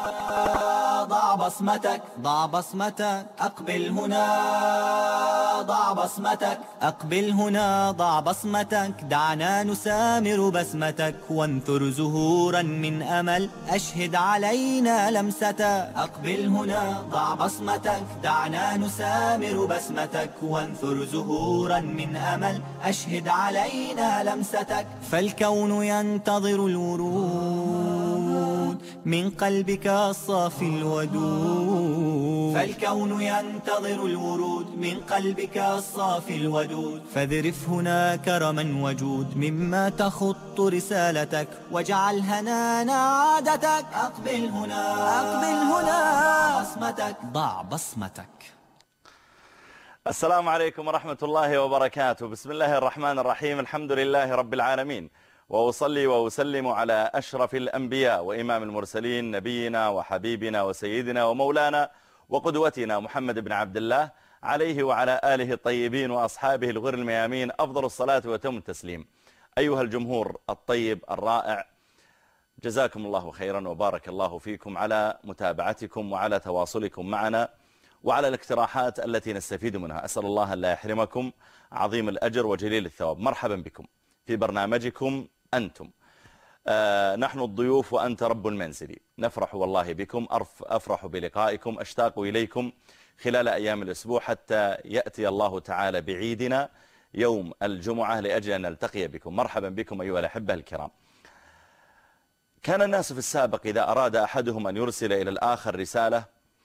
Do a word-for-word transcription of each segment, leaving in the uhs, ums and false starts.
ضع بصمتك، ضع بصمتك، أقبل هنا. ضع بصمتك، أقبل هنا. ضع بصمتك، دعنا نسامر بسمتك، وانثر زهورا من أمل، أشهد علينا لمستك. أقبل هنا، ضع بصمتك، دعنا نسامر بسمتك، وانثر زهورا من أمل، أشهد علينا لمستك. فالكون ينتظر الورود من قلبك الصافي الودود. فالكون ينتظر الورود من قلبك الصافي الودود. فاذرف هنا كرما وجود مما تخط رسالتك، واجعل هنانا عادتك. أقبل هنا، أقبل هنا. ضع بصمتك، ضع بصمتك. السلام عليكم ورحمة الله وبركاته. بسم الله الرحمن الرحيم. الحمد لله رب العالمين، وأصلي وأسلم على أشرف الأنبياء وإمام المرسلين، نبينا وحبيبنا وسيدنا ومولانا وقدوتنا محمد بن عبد الله، عليه وعلى آله الطيبين وأصحابه الغر الميامين أفضل الصلاة وتم التسليم. أيها الجمهور الطيب الرائع، جزاكم الله خيرا وبارك الله فيكم على متابعتكم وعلى تواصلكم معنا وعلى الاقتراحات التي نستفيد منها. أسأل الله أن لا يحرمكم عظيم الأجر وجليل الثواب. مرحبا بكم في برنامجكم أنتم. آه نحن الضيوف وأنت رب المنزل. نفرح والله بكم، أفرح بلقائكم، أشتاق إليكم خلال أيام الأسبوع حتى يأتي الله تعالى بعيدنا يوم الجمعة لأجل أن نلتقي بكم. مرحبا بكم أيها الأحبة الكرام. كان الناس في السابق إذا أراد أحدهم أن يرسل إلى الآخر رسالة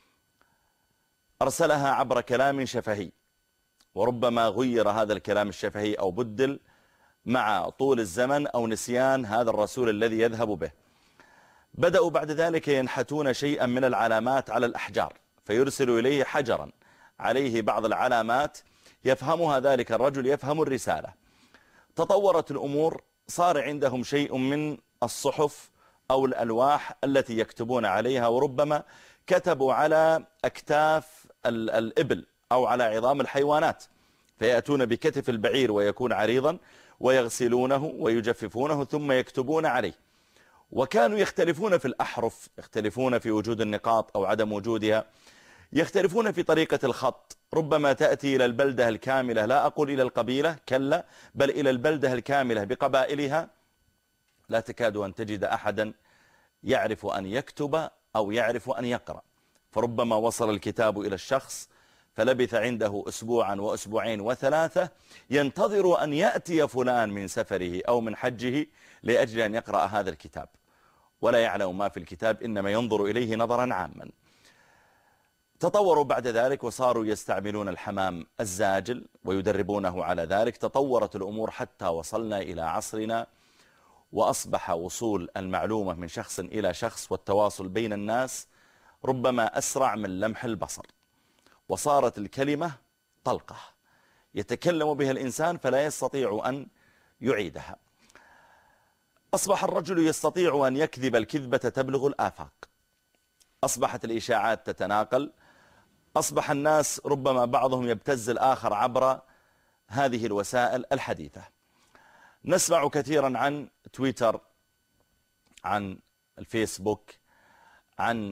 أرسلها عبر كلام شفهي، وربما غير هذا الكلام الشفهي أو بدل مع طول الزمن أو نسيان هذا الرسول الذي يذهب به. بدأوا بعد ذلك ينحتون شيئا من العلامات على الأحجار، فيرسل إليه حجرا عليه بعض العلامات يفهمها ذلك الرجل، يفهم الرسالة. تطورت الأمور، صار عندهم شيء من الصحف أو الألواح التي يكتبون عليها، وربما كتبوا على أكتاف الإبل أو على عظام الحيوانات، فيأتون بكتف البعير ويكون عريضا ويغسلونه ويجففونه ثم يكتبون عليه. وكانوا يختلفون في الأحرف، يختلفون في وجود النقاط أو عدم وجودها، يختلفون في طريقة الخط. ربما تأتي إلى البلدة الكاملة، لا أقول إلى القبيلة كلا، بل إلى البلدة الكاملة بقبائلها، لا تكاد أن تجد أحدا يعرف أن يكتب أو يعرف أن يقرأ. فربما وصل الكتاب إلى الشخص فلبث عنده أسبوعا وأسبوعين وثلاثة ينتظر أن يأتي فلان من سفره أو من حجه لأجل أن يقرأ هذا الكتاب، ولا يعلم ما في الكتاب، إنما ينظر إليه نظرا عاما. تطوروا بعد ذلك وصاروا يستعملون الحمام الزاجل ويدربونه على ذلك. تطورت الأمور حتى وصلنا إلى عصرنا، وأصبح وصول المعلومة من شخص إلى شخص والتواصل بين الناس ربما أسرع من لمح البصر، وصارت الكلمة طلقة يتكلم بها الإنسان فلا يستطيع أن يعيدها. أصبح الرجل يستطيع أن يكذب الكذبة تبلغ الآفاق، أصبحت الإشاعات تتناقل، أصبح الناس ربما بعضهم يبتز الآخر عبر هذه الوسائل الحديثة. نسمع كثيرا عن تويتر، عن الفيسبوك، عن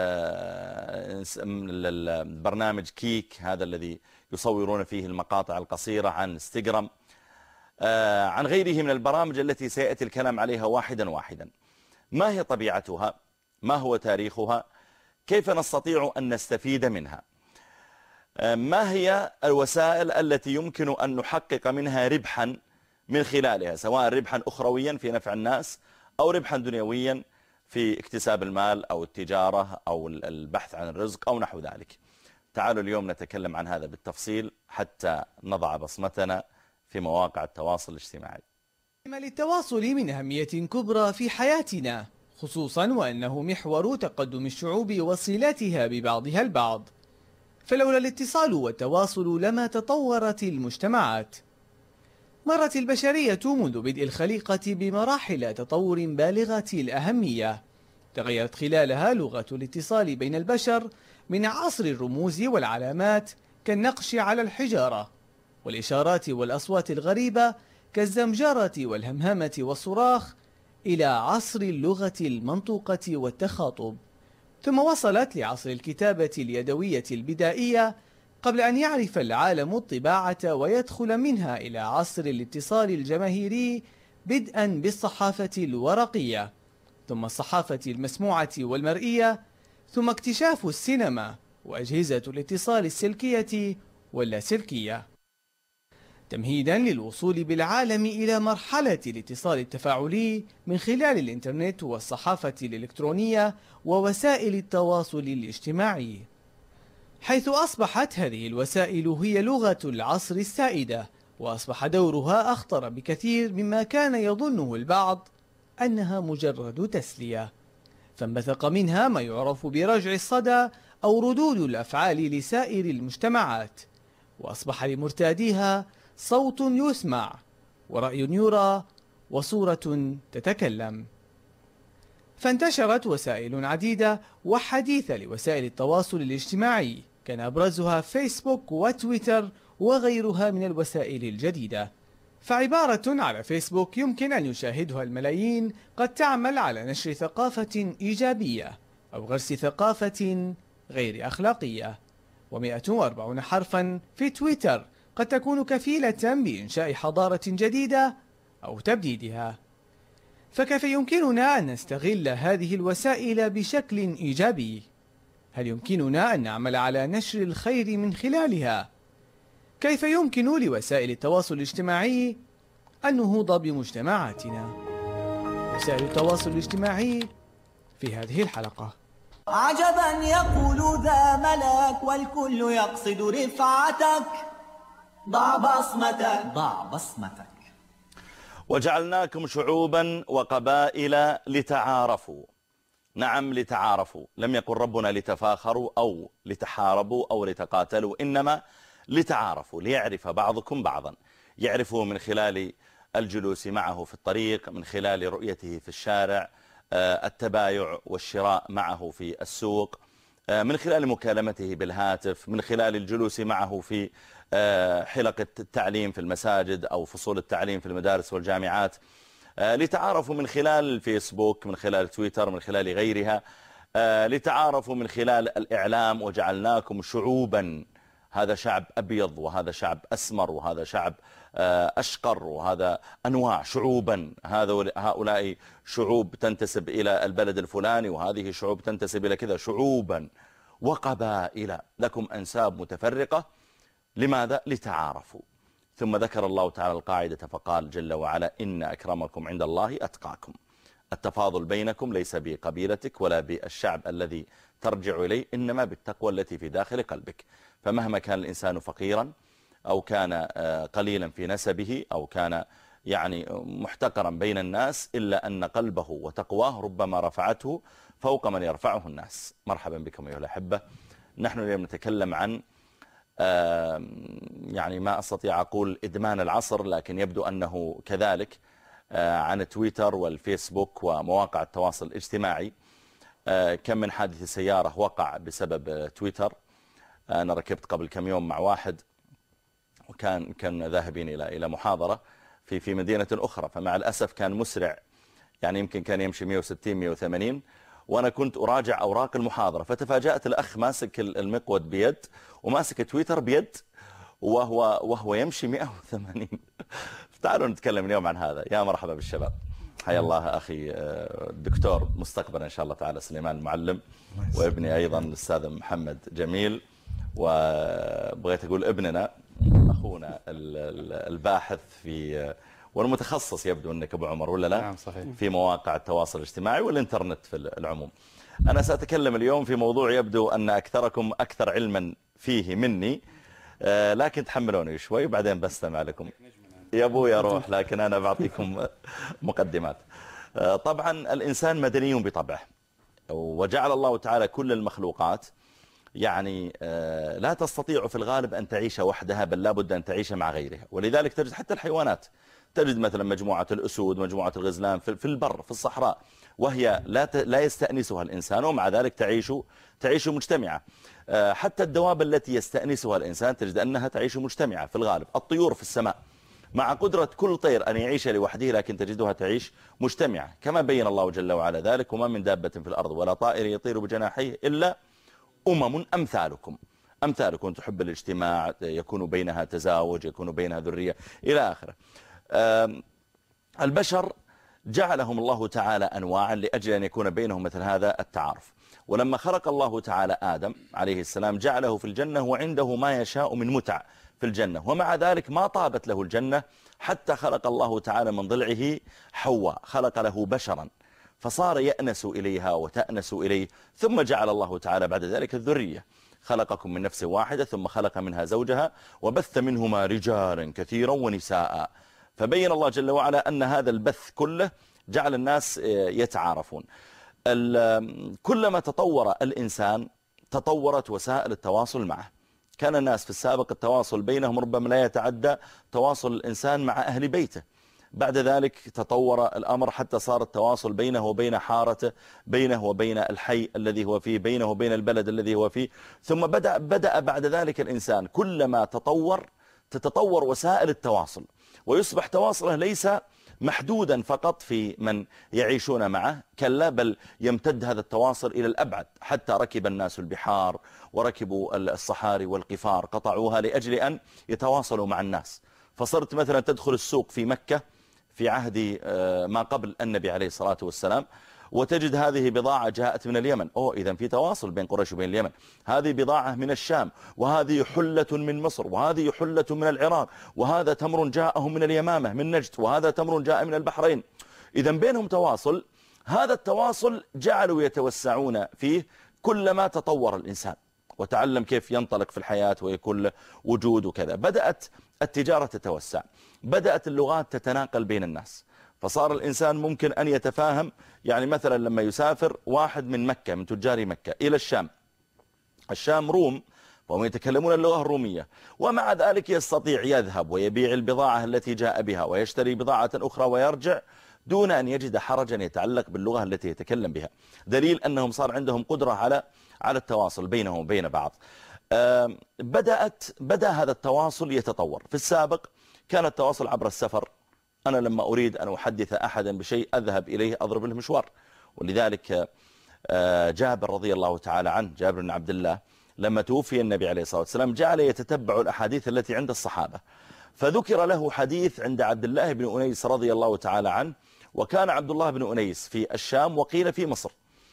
برنامج كيك هذا الذي يصورون فيه المقاطع القصيرة، عن انستغرام، عن غيره من البرامج التي سيأتي الكلام عليها واحدا واحدا. ما هي طبيعتها؟ ما هو تاريخها؟ كيف نستطيع أن نستفيد منها؟ ما هي الوسائل التي يمكن أن نحقق منها ربحا من خلالها، سواء ربحا أخرويا في نفع الناس أو ربحا دنيويا في اكتساب المال أو التجارة أو البحث عن الرزق أو نحو ذلك. تعالوا اليوم نتكلم عن هذا بالتفصيل حتى نضع بصمتنا في مواقع التواصل الاجتماعي. للتواصل من أهمية كبرى في حياتنا، خصوصا وأنه محور تقدم الشعوب وصلاتها ببعضها البعض، فلولا الاتصال والتواصل لما تطورت المجتمعات. مرت البشرية منذ بدء الخليقة بمراحل تطور بالغة الأهمية، تغيرت خلالها لغة الاتصال بين البشر من عصر الرموز والعلامات كالنقش على الحجارة، والإشارات والأصوات الغريبة كالزمجرة والهمهمة والصراخ، إلى عصر اللغة المنطوقة والتخاطب، ثم وصلت لعصر الكتابة اليدوية البدائية قبل أن يعرف العالم الطباعة ويدخل منها إلى عصر الاتصال الجماهيري، بدءا بالصحافة الورقية، ثم الصحافة المسموعة والمرئية، ثم اكتشاف السينما وأجهزة الاتصال السلكية واللاسلكية، تمهيدا للوصول بالعالم إلى مرحلة الاتصال التفاعلي من خلال الإنترنت والصحافة الإلكترونية ووسائل التواصل الاجتماعي، حيث أصبحت هذه الوسائل هي لغة العصر السائدة، وأصبح دورها أخطر بكثير مما كان يظنه البعض أنها مجرد تسلية، فانبثق منها ما يعرف برجع الصدى أو ردود الأفعال لسائر المجتمعات، وأصبح لمرتاديها صوت يسمع ورأي يرى وصورة تتكلم. فانتشرت وسائل عديدة وحديثة لوسائل التواصل الاجتماعي، كان أبرزها فيسبوك وتويتر وغيرها من الوسائل الجديدة. فعبارة على فيسبوك يمكن أن يشاهدها الملايين قد تعمل على نشر ثقافة إيجابية أو غرس ثقافة غير أخلاقية، ومئة وأربعون حرفا في تويتر قد تكون كفيلة بإنشاء حضارة جديدة أو تبديدها. فكيف يمكننا أن نستغل هذه الوسائل بشكل إيجابي؟ هل يمكننا أن نعمل على نشر الخير من خلالها؟ كيف يمكن لوسائل التواصل الاجتماعي النهوض بمجتمعاتنا؟ وسائل التواصل الاجتماعي في هذه الحلقة. عجبا يقول ذا ملك والكل يقصد رفعتك، ضع بصمتك ضع بصمتك. وجعلناكم شعوبا وقبائل لتعارفوا. نعم لتعارفوا، لم يقل ربنا لتفاخروا أو لتحاربوا أو لتقاتلوا، إنما لتعارفوا، ليعرف بعضكم بعضا، يعرفه من خلال الجلوس معه في الطريق، من خلال رؤيته في الشارع، التبايع والشراء معه في السوق، من خلال مكالمته بالهاتف، من خلال الجلوس معه في حلقة التعليم في المساجد أو فصول التعليم في المدارس والجامعات، لتعارفوا من خلال الفيسبوك، من خلال تويتر، من خلال غيرها، لتعارفوا من خلال الإعلام. وجعلناكم شعوبا، هذا شعب أبيض وهذا شعب أسمر وهذا شعب أشقر وهذا أنواع شعوبا، هؤلاء شعوب تنتسب إلى البلد الفلاني وهذه شعوب تنتسب إلى كذا، شعوبا وقبائل لكم أنساب متفرقة. لماذا؟ لتعارفوا. ثم ذكر الله تعالى القاعدة فقال جل وعلا: إن أكرمكم عند الله أتقاكم. التفاضل بينكم ليس بقبيلتك ولا بالشعب الذي ترجع إليه، إنما بالتقوى التي في داخل قلبك. فمهما كان الإنسان فقيرا أو كان قليلا في نسبه أو كان يعني محتقرا بين الناس، إلا أن قلبه وتقواه ربما رفعته فوق من يرفعه الناس. مرحبا بكم أيها الأحبة. نحن اليوم نتكلم عن يعني ما أستطيع أقول إدمان العصر، لكن يبدو أنه كذلك، عن تويتر والفيسبوك ومواقع التواصل الاجتماعي. كم من حادث سيارة وقع بسبب تويتر. أنا ركبت قبل كم يوم مع واحد وكان كان ذاهبين إلى إلى محاضرة في في مدينة أخرى، فمع الأسف كان مسرع، يعني يمكن كان يمشي مئة وستين مئة وثمانين، وأنا كنت أراجع أوراق المحاضرة، فتفاجأت الأخ ماسك المقود بيد وماسك تويتر بيد وهو وهو يمشي مئة وثمانين. تعالوا نتكلم اليوم عن هذا. يا مرحبا بالشباب. حيا الله أخي الدكتور مستقبلا إن شاء الله تعالى سليمان المعلم، وابني أيضا الأستاذ محمد جميل، وبغيت أقول ابننا أخونا الباحث في والمتخصص، يبدو أنك أبو عمر ولا لا؟ نعم صحيح. في مواقع التواصل الاجتماعي والإنترنت في العموم. أنا سأتكلم اليوم في موضوع يبدو أن أكثركم أكثر علما فيه مني، لكن تحملوني شوي وبعدين بستمع لكم. يا أبو يا روح، لكن أنا بعطيكم مقدمات. طبعا الإنسان مدني بطبعه، وجعل الله تعالى كل المخلوقات يعني لا تستطيع في الغالب أن تعيش وحدها، بل لابد أن تعيش مع غيرها. ولذلك تجد حتى الحيوانات، تجد مثلا مجموعة الأسود، مجموعة الغزلان في البر في الصحراء، وهي لا لا يستأنسها الإنسان، ومع ذلك تعيش تعيش مجتمعة. حتى الدواب التي يستأنسها الإنسان تجد أنها تعيش مجتمعة في الغالب. الطيور في السماء مع قدرة كل طير أن يعيش لوحده لكن تجدها تعيش مجتمعة، كما بين الله جل وعلا ذلك: وما من دابة في الأرض ولا طائر يطير بجناحيه إلا أمم أمثالكم. أمثالكم تحب الاجتماع، يكون بينها تزاوج، يكون بينها ذرية إلى آخره. البشر جعلهم الله تعالى أنواعا لأجل أن يكون بينهم مثل هذا التعارف. ولما خلق الله تعالى آدم عليه السلام جعله في الجنة وعنده ما يشاء من متع في الجنة، ومع ذلك ما طابت له الجنة حتى خلق الله تعالى من ضلعه حواء، خلق له بشرا فصار يأنس إليها وتأنس إليه، ثم جعل الله تعالى بعد ذلك الذرية. خلقكم من نفس واحدة ثم خلق منها زوجها وبث منهما رجالا كثيرا ونساء. فبين الله جل وعلا أن هذا البث كله جعل الناس يتعارفون. كلما تطور الإنسان تطورت وسائل التواصل معه. كان الناس في السابق التواصل بينهم ربما لا يتعدى تواصل الإنسان مع أهل بيته، بعد ذلك تطور الأمر حتى صار التواصل بينه وبين حارته، بينه وبين الحي الذي هو فيه، بينه وبين البلد الذي هو فيه. ثم بدأ, بدأ بعد ذلك الإنسان كلما تطور تتطور وسائل التواصل، ويصبح تواصله ليس محدودا فقط في من يعيشون معه، كلا بل يمتد هذا التواصل إلى الأبعد، حتى ركب الناس البحار وركبوا الصحاري والقفار، قطعوها لأجل أن يتواصلوا مع الناس. فصرت مثلا تدخل السوق في مكة في عهد ما قبل النبي عليه الصلاة والسلام وتجد هذه بضاعة جاءت من اليمن، أوه إذن في تواصل بين قريش وبين اليمن. هذه بضاعة من الشام، وهذه حلة من مصر، وهذه حلة من العراق، وهذا تمر جاءهم من اليمامة من نجد، وهذا تمر جاء من البحرين. إذن بينهم تواصل. هذا التواصل جعلوا يتوسعون فيه كلما تطور الإنسان وتعلم كيف ينطلق في الحياة ويكون له وجود وكذا. بدأت التجارة تتوسع، بدأت اللغات تتناقل بين الناس، فصار الإنسان ممكن أن يتفاهم. يعني مثلا لما يسافر واحد من مكة من تجار مكة إلى الشام، الشام روم وهم يتكلمون اللغة الرومية، ومع ذلك يستطيع يذهب ويبيع البضاعة التي جاء بها ويشتري بضاعة أخرى ويرجع دون أن يجد حرجا يتعلق باللغة التي يتكلم بها، دليل أنهم صار عندهم قدرة على على التواصل بينهم وبين بعض. بدأت بدأ هذا التواصل يتطور. في السابق كان التواصل عبر السفر، أنا لما أريد أن أحدث أحدا بشيء أذهب إليه أضرب له مشوار. ولذلك جابر رضي الله تعالى عنه، جابر بن عبد الله، لما توفي النبي عليه الصلاة والسلام جعل يتتبع الأحاديث التي عند الصحابة، فذكر له حديث عند عبد الله بن أنيس رضي الله تعالى عنه، وكان عبد الله بن أنيس في الشام وقيل في مصر،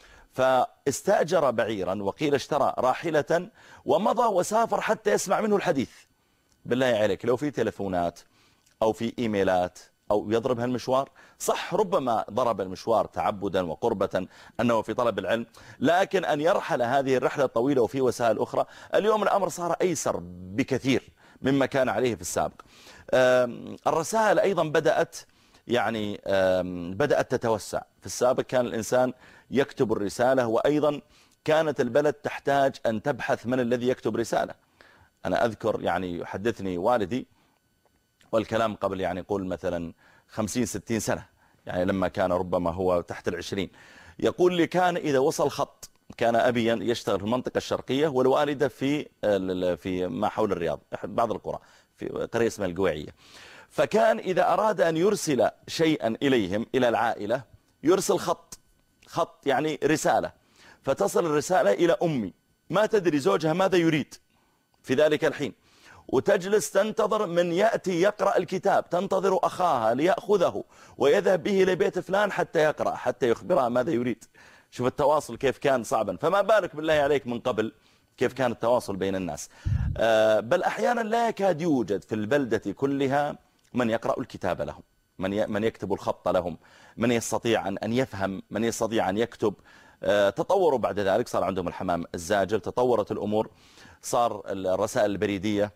فاستأجر بعيرا وقيل اشترى راحلة ومضى وسافر حتى يسمع منه الحديث. بالله عليك لو في تلفونات أو في إيميلات أو يضرب هالمشوار، صح ربما ضرب المشوار تعبدا وقربة أنه في طلب العلم، لكن أن يرحل هذه الرحلة الطويلة وفي وسائل أخرى، اليوم الأمر صار أيسر بكثير مما كان عليه في السابق. الرسائل أيضا بدأت يعني بدأت تتوسع. في السابق كان الإنسان يكتب الرسالة، وأيضا كانت البلد تحتاج أن تبحث من الذي يكتب رسالة. أنا أذكر يعني يحدثني والدي، والكلام قبل يعني يقول مثلا خمسين ستين سنة، يعني لما كان ربما هو تحت العشرين، يقول لي كان إذا وصل خط، كان أبي يشتغل في المنطقة الشرقية والوالدة في في ما حول الرياض بعض القرى في قرية اسمها القويعية، فكان إذا أراد أن يرسل شيئا إليهم إلى العائلة يرسل خط خط يعني رسالة، فتصل الرسالة إلى أمي ما تدري زوجها ماذا يريد في ذلك الحين، وتجلس تنتظر من يأتي يقرأ الكتاب، تنتظر أخاها ليأخذه ويذهب به لبيت فلان حتى يقرأ حتى يخبرها ماذا يريد. شوف التواصل كيف كان صعبا، فما بالك بالله عليك من قبل كيف كان التواصل بين الناس. بل أحيانا لا يكاد يوجد في البلدة كلها من يقرأ الكتاب لهم، من من يكتب الخط لهم، من يستطيع أن يفهم، من يستطيع أن يكتب. تطوروا بعد ذلك، صار عندهم الحمام الزاجل، تطورت الأمور، صار الرسائل البريدية،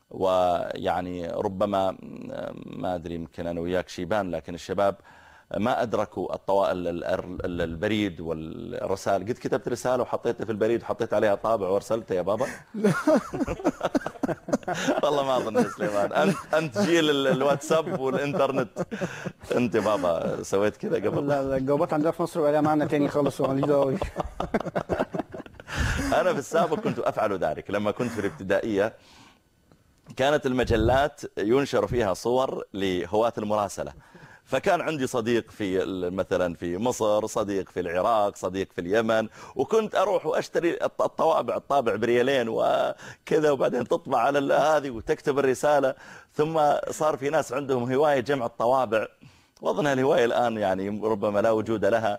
ويعني ربما ما أدري يمكن أنا وياك شيبان، لكن الشباب ما أدركوا الطوائل البريد والرسائل. قد كتبت رسالة وحطيتها في البريد وحطيت عليها طابع وارسلتها يا بابا؟ والله ما أظن يا سليمان، أنت أنت جيل الواتساب والإنترنت، أنت يا بابا سويت كذا قبل؟ لا لا، الجوابات عندنا في مصر ولا معنا تاني خالص وماليش دعوة. أنا في السابق كنت أفعل ذلك. لما كنت في الابتدائية كانت المجلات ينشر فيها صور لهواة المراسلة. فكان عندي صديق في مثلا في مصر، صديق في العراق، صديق في اليمن، وكنت أروح وأشتري الطوابع الطابع بريالين وكذا، وبعدين تطبع على هذه وتكتب الرسالة. ثم صار في ناس عندهم هواية جمع الطوابع، وأظن الهواية الآن يعني ربما لا وجود لها.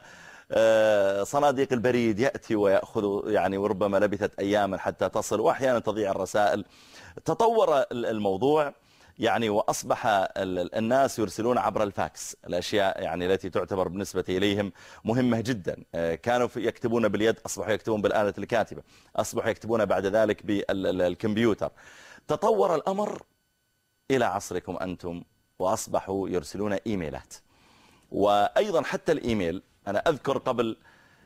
صناديق البريد يأتي ويأخذ يعني، وربما لبثت أياما حتى تصل، وأحيانا تضيع الرسائل. تطور الموضوع يعني، وأصبح الناس يرسلون عبر الفاكس الأشياء يعني التي تعتبر بالنسبة إليهم مهمة جدا. كانوا يكتبون باليد، أصبحوا يكتبون بالآلة الكاتبة، أصبحوا يكتبون بعد ذلك بالكمبيوتر. تطور الأمر إلى عصركم أنتم، وأصبحوا يرسلون إيميلات. وأيضا حتى الإيميل، أنا أذكر قبل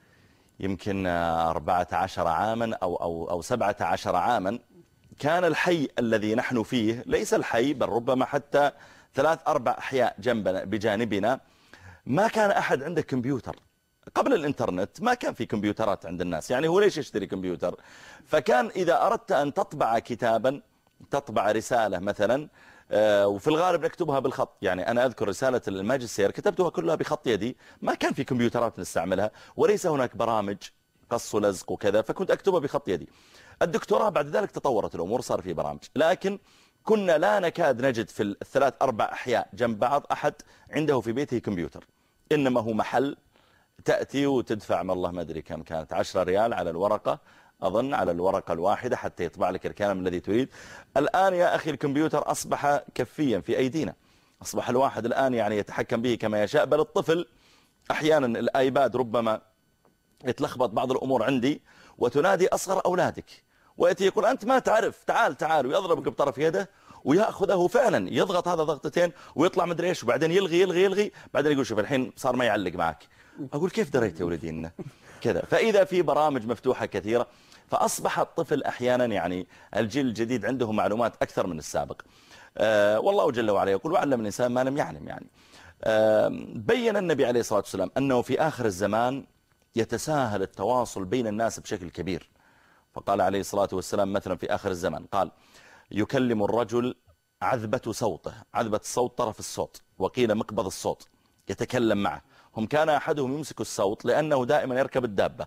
يمكن أربعة عشر عاما أو, أو, أو سبعة عشر عاما، كان الحي الذي نحن فيه ليس الحي، بل ربما حتى ثلاث أربع أحياء جنبنا بجانبنا ما كان أحد عنده كمبيوتر. قبل الإنترنت ما كان في كمبيوترات عند الناس، يعني هو ليش يشتري كمبيوتر؟ فكان إذا أردت أن تطبع كتابا، تطبع رسالة مثلا، وفي الغالب نكتبها بالخط. يعني أنا أذكر رسالة الماجستير كتبتها كلها بخط يدي، ما كان في كمبيوترات نستعملها، وليس هناك برامج قص ولزق وكذا، فكنت أكتبها بخط يدي. الدكتوراه بعد ذلك تطورت الأمور، صار في برامج، لكن كنا لا نكاد نجد في الثلاث أربع أحياء جنب بعض أحد عنده في بيته كمبيوتر. إنما هو محل تأتي وتدفع ما الله ما أدري كم كانت، عشرة ريال على الورقة، أظن على الورقة الواحدة حتى يطبع لك الكلام الذي تريد. الآن يا أخي الكمبيوتر أصبح كفيا في أيدينا، أصبح الواحد الآن يعني يتحكم به كما يشاء. بل الطفل أحيانا الآيباد ربما يتلخبط بعض الأمور عندي، وتنادي أصغر أولادك ويأتي يقول أنت ما تعرف، تعال تعال، ويضربك بطرف يده ويأخذه فعلا، يضغط هذا ضغطتين ويطلع مدري ايش، وبعدين يلغي يلغي يلغي، بعدين يقول شوف الحين صار ما يعلق معك. أقول كيف دريت يا ولدي إنه كذا؟ فإذا في برامج مفتوحة كثيرة، فأصبح الطفل أحيانا يعني الجيل الجديد عنده معلومات أكثر من السابق. أه والله جل وعلا يقول وعلم الإنسان ما لم يعلم. يعني أه بين النبي عليه الصلاة والسلام أنه في آخر الزمان يتساهل التواصل بين الناس بشكل كبير. فقال عليه الصلاة والسلام مثلا في آخر الزمان، قال يكلم الرجل عذبة صوته، عذبة الصوت طرف الصوت، وقيل مقبض الصوت، يتكلم معه. هم كان أحدهم يمسك الصوت لأنه دائما يركب الدابة،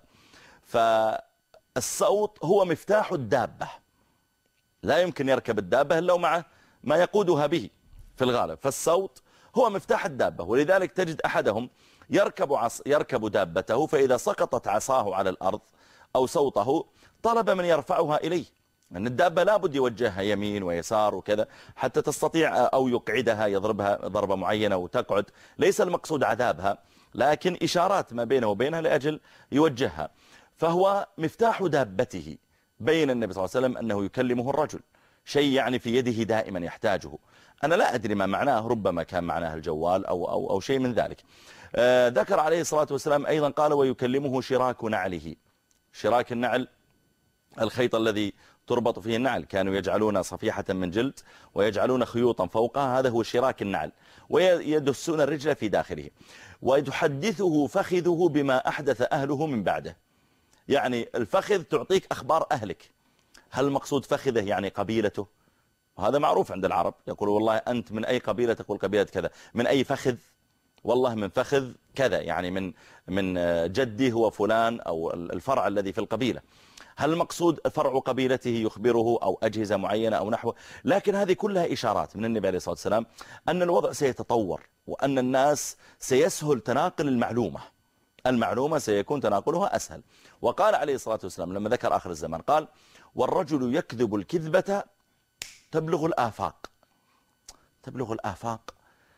فالصوت هو مفتاح الدابة، لا يمكن يركب الدابة إلا معه ما يقودها به في الغالب، فالصوت هو مفتاح الدابة. ولذلك تجد أحدهم يركب, عص يركب دابته، فإذا سقطت عصاه على الأرض أو صوته طلب من يرفعها إليه، أن الدابة لابد يوجهها يمين ويسار وكذا حتى تستطيع، أو يقعدها يضربها ضربة معينة وتقعد. ليس المقصود عذابها، لكن إشارات ما بينه وبينها لأجل يوجهها. فهو مفتاح دابته. بين النبي صلى الله عليه وسلم أنه يكلمه الرجل، شيء يعني في يده دائما يحتاجه. أنا لا أدري ما معناه، ربما كان معناه الجوال أو, أو, أو شيء من ذلك. آه ذكر عليه الصلاة والسلام أيضا قال ويكلمه شراك نعله. شراك النعل الخيط الذي تربط فيه النعل، كانوا يجعلون صفيحة من جلد ويجعلون خيوطا فوقها، هذا هو شراك النعل، ويدسون الرجل في داخله. ويحدثه فخذه بما أحدث أهله من بعده. يعني الفخذ تعطيك أخبار أهلك. هل المقصود فخذه يعني قبيلته؟ وهذا معروف عند العرب، يقول والله أنت من أي قبيلة؟ تقول قبيلة كذا. من أي فخذ؟ والله من فخذ كذا، يعني من من جدي هو فلان، أو الفرع الذي في القبيلة. هل المقصود فرع قبيلته يخبره، أو أجهزة معينة أو نحوه؟ لكن هذه كلها إشارات من النبي عليه الصلاة والسلام أن الوضع سيتطور، وأن الناس سيسهل تناقل المعلومة، المعلومة سيكون تناقلها أسهل. وقال عليه الصلاة والسلام لما ذكر آخر الزمان قال والرجل يكذب الكذبة تبلغ الآفاق. تبلغ الآفاق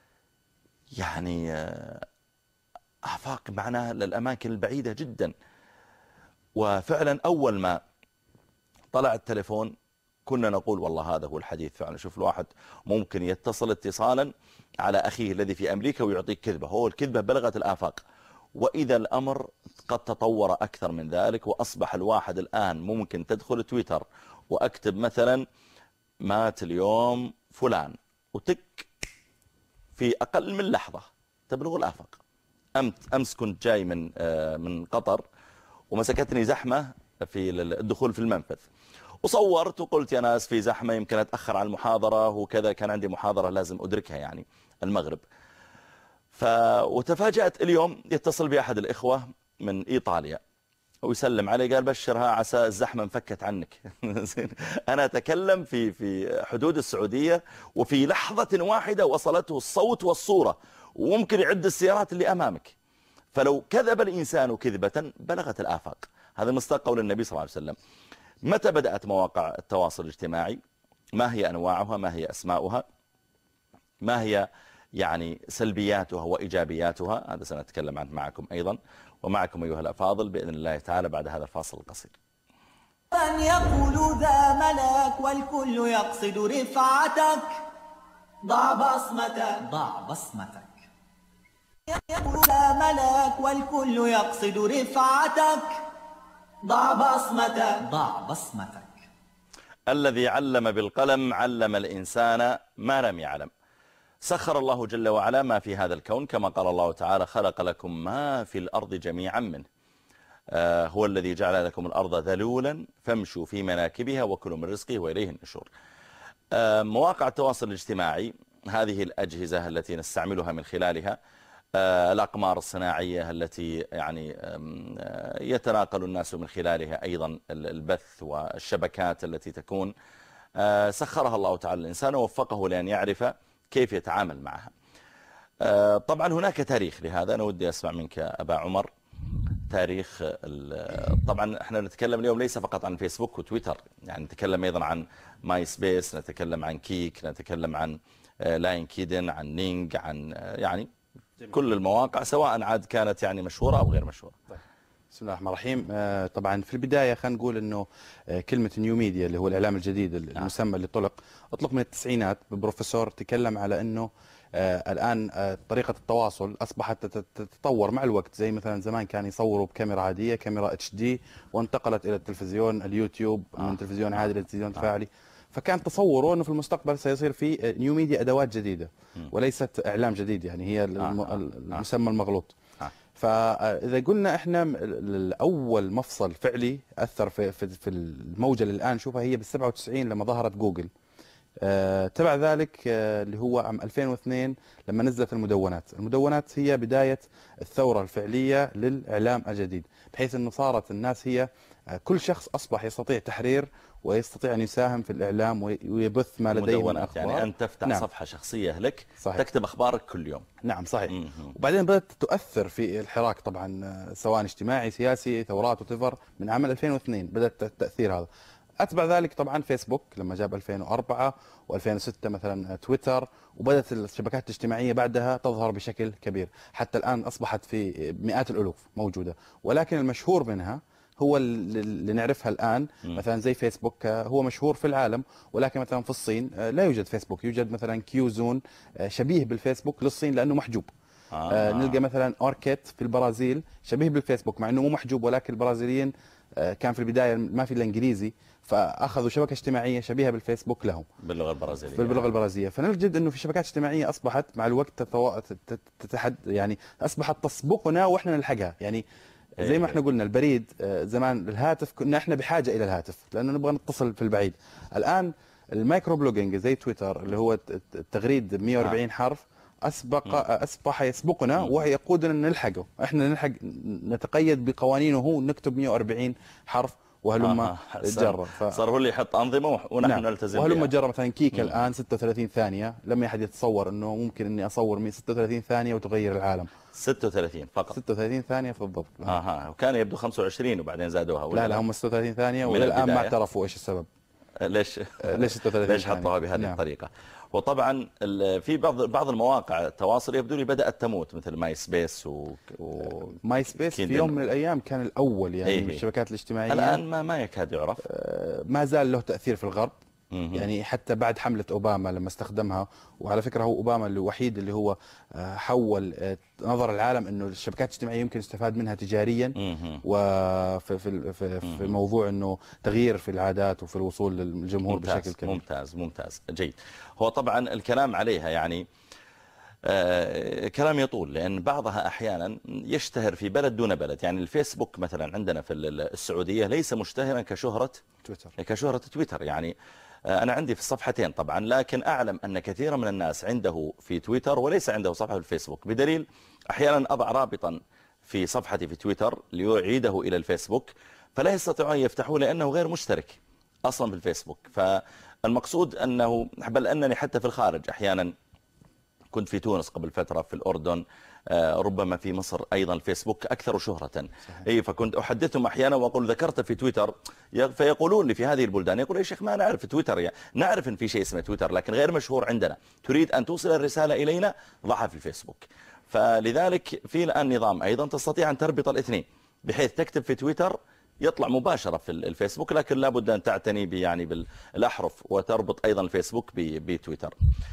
يعني آفاق معناها للأماكن البعيدة جدا. وفعلا أول ما طلع التليفون كنا نقول والله هذا هو الحديث فعلا. شوف الواحد ممكن يتصل اتصالا على أخيه الذي في أمريكا ويعطيك كذبة، هو الكذبة بلغت الآفاق. وإذا الأمر قد تطور أكثر من ذلك، وأصبح الواحد الآن ممكن تدخل تويتر وأكتب مثلا مات اليوم فلان، وتك في أقل من لحظة تبلغ الآفاق. أمس كنت جاي من من قطر، ومسكتني زحمة في الدخول في المنفذ، وصورت وقلت يا ناس في زحمة يمكن أتأخر على المحاضرة وكذا، كان عندي محاضرة لازم أدركها يعني المغرب. ف... وتفاجأت اليوم يتصل بي أحد الإخوة من إيطاليا ويسلم علي، قال بشرها عسى الزحمة انفكت عنك. أنا أتكلم في في حدود السعودية وفي لحظة واحدة وصلته الصوت والصورة، وممكن يعد السيارات اللي أمامك. فلو كذب الإنسان كذبة بلغت الآفاق. هذا مصداق قول النبي صلى الله عليه وسلم. متى بدأت مواقع التواصل الاجتماعي؟ ما هي أنواعها؟ ما هي أسماؤها؟ ما هي يعني سلبياتها وإيجابياتها؟ هذا سنتكلم عنه معكم أيضا ومعكم أيها الأفاضل بإذن الله تعالى بعد هذا الفاصل القصير. من يقول ذا ملك والكل يقصد رفعتك، ضع بصمتك ضع بصمتك. يقول ذا ملك والكل يقصد رفعتك، ضع بصمتك ضع بصمتك. الذي علم بالقلم علم الإنسان ما لم يعلم. سخر الله جل وعلا ما في هذا الكون، كما قال الله تعالى خلق لكم ما في الأرض جميعا منه. آه هو الذي جعل لكم الأرض ذلولا فامشوا في مناكبها وكلوا من رزقه وإليه النشور. آه مواقع التواصل الاجتماعي، هذه الأجهزة التي نستعملها من خلالها، آه الأقمار الصناعية التي يعني آه يتناقل الناس من خلالها أيضا البث والشبكات التي تكون، آه سخرها الله تعالى الإنسان ووفقه لأن يعرف كيف يتعامل معها. طبعا هناك تاريخ لهذا. أنا ودي أسمع منك أبا عمر تاريخ. طبعا احنا نتكلم اليوم ليس فقط عن فيسبوك وتويتر، يعني نتكلم أيضا عن ماي سبيس، نتكلم عن كيك، نتكلم عن لاين كيدن، عن نينج، عن يعني كل المواقع سواء عاد كانت يعني مشهورة أو غير مشهورة. بسم الله الرحمن الرحيم. آه طبعا في البدايه خلينا نقول انه آه كلمه نيو ميديا اللي هو الاعلام الجديد المسمى اللي طلق اطلق من التسعينات ببروفيسور تكلم على انه آه الان آه طريقه التواصل اصبحت تتطور مع الوقت. زي مثلا زمان كان يصوروا بكاميرا عاديه، كاميرا اتش دي، وانتقلت الى التلفزيون اليوتيوب آه. من تلفزيون عادي الى تلفزيون تفاعلي. فكان تصوره انه في المستقبل سيصير في نيو ميديا ادوات جديده وليست اعلام جديد، يعني هي آه. المسمى المغلوط. فإذا قلنا إحنا الأول مفصل فعلي أثر في في في الموجة اللي الآن نشوفها هي بالسبعة وتسعين لما ظهرت جوجل. آه تبع ذلك آه اللي هو عام ألفين واثنين لما نزلت المدونات. المدونات هي بداية الثورة الفعلية للإعلام الجديد، بحيث أنه صارت الناس هي آه كل شخص أصبح يستطيع تحرير ويستطيع أن يساهم في الإعلام ويبث ما لديه من أخبار. يعني أن تفتح نعم. صفحة شخصية لك صحيح. تكتب أخبارك كل يوم. نعم صحيح. م -م. وبعدين بدأت تؤثر في الحراك طبعا سواء اجتماعي سياسي ثورات وتفر من عام ألفين واثنين بدأت التأثير هذا. أتبع ذلك طبعا فيسبوك لما جاب ألفين وأربعة وألفين وستة مثلا تويتر، وبدأت الشبكات الاجتماعية بعدها تظهر بشكل كبير، حتى الآن أصبحت في مئات الألوف موجودة. ولكن المشهور منها هو اللي نعرفها الآن م. مثلا زي فيسبوك هو مشهور في العالم، ولكن مثلا في الصين لا يوجد فيسبوك، يوجد مثلا كيو زون شبيه بالفيسبوك للصين لأنه محجوب. آه. آه نلقى مثلا أوركيت في البرازيل شبيه بالفيسبوك مع أنه مو محجوب، ولكن البرازيليين آه كان في البداية ما في الإنجليزي فأخذوا شبكة اجتماعية شبيهة بالفيسبوك لهم باللغة البرازيلية. باللغة البرازيلية. فنجد أنه في شبكات اجتماعية أصبحت مع الوقت تتو... تتحد يعني أصبحت تسبقنا وإحنا نلحقها. يعني زي ما احنا قلنا البريد زمان، الهاتف كنا احنا بحاجة إلى الهاتف لأنه نبغى نتصل في البعيد. الآن المايكرو بلوجينج زي تويتر اللي هو التغريد مئة وأربعين حرف أسبق أصبح يسبقنا ويقودنا نلحقه. احنا نلحق نتقيد بقوانينه هو نكتب مئة وأربعين حرف وهلما آه. جرب. ف... صار هو اللي يحط أنظمة ونحن نعم. نلتزم وهلما بها. جرب مثلا كيك مم. الآن ستة وثلاثين ثانية، لما أحد يتصور أنه ممكن إني أصور ستة وثلاثين ثانية وتغير العالم. ستة وثلاثين فقط. ستة وثلاثين ثانية بالضبط. اها وكان يبدو خمسة وعشرين وبعدين زادوها. لا لا هم ستة وثلاثين ثانية والآن ما اعترفوا إيش السبب. ليش ليش ستة وثلاثين ليش حطوها بهذه نعم. الطريقة. وطبعا في بعض بعض المواقع التواصل يبدو لي بدأت تموت مثل ماي سبيس و, و... ماي سبيس في يوم من الأيام كان الأول يعني إيه. من الشبكات الاجتماعية. الآن ما ما يكاد يعرف. ما زال له تأثير في الغرب. يعني حتى بعد حملة أوباما لما استخدمها، وعلى فكرة هو أوباما الوحيد اللي هو حول نظر العالم إنه الشبكات الاجتماعية يمكن يستفاد منها تجاريا وفي في في, في موضوع إنه تغيير في العادات وفي الوصول للجمهور ممتاز بشكل كبير. ممتاز ممتاز جيد. هو طبعا الكلام عليها يعني آه كلام يطول، لأن بعضها أحيانا يشتهر في بلد دون بلد. يعني الفيسبوك مثلا عندنا في السعودية ليس مشتهرا كشهرة تويتر كشهرة تويتر. يعني آه أنا عندي في الصفحتين طبعا، لكن أعلم أن كثيرا من الناس عنده في تويتر وليس عنده صفحة في الفيسبوك، بدليل أحيانا أضع رابطا في صفحتي في تويتر ليعيده إلى الفيسبوك فلا يستطيعون أن يفتحوه لأنه غير مشترك أصلا في الفيسبوك. فالمقصود أنه بل أنني حتى في الخارج أحيانا كنت في تونس قبل فترة، في الأردن، ربما في مصر أيضا الفيسبوك أكثر شهرة. أي فكنت أحدثهم أحيانا وأقول ذكرت في تويتر، فيقولون لي في هذه البلدان، يقول يا شيخ ما نعرف تويتر، يعني نعرف أن في شيء اسمه تويتر لكن غير مشهور عندنا، تريد أن توصل الرسالة إلينا ضعها في الفيسبوك. فلذلك في الآن نظام أيضا تستطيع أن تربط الاثنين، بحيث تكتب في تويتر يطلع مباشرة في الفيسبوك، لكن لابد أن تعتني يعني بالأحرف وتربط أيضا الفيسبوك بتويتر.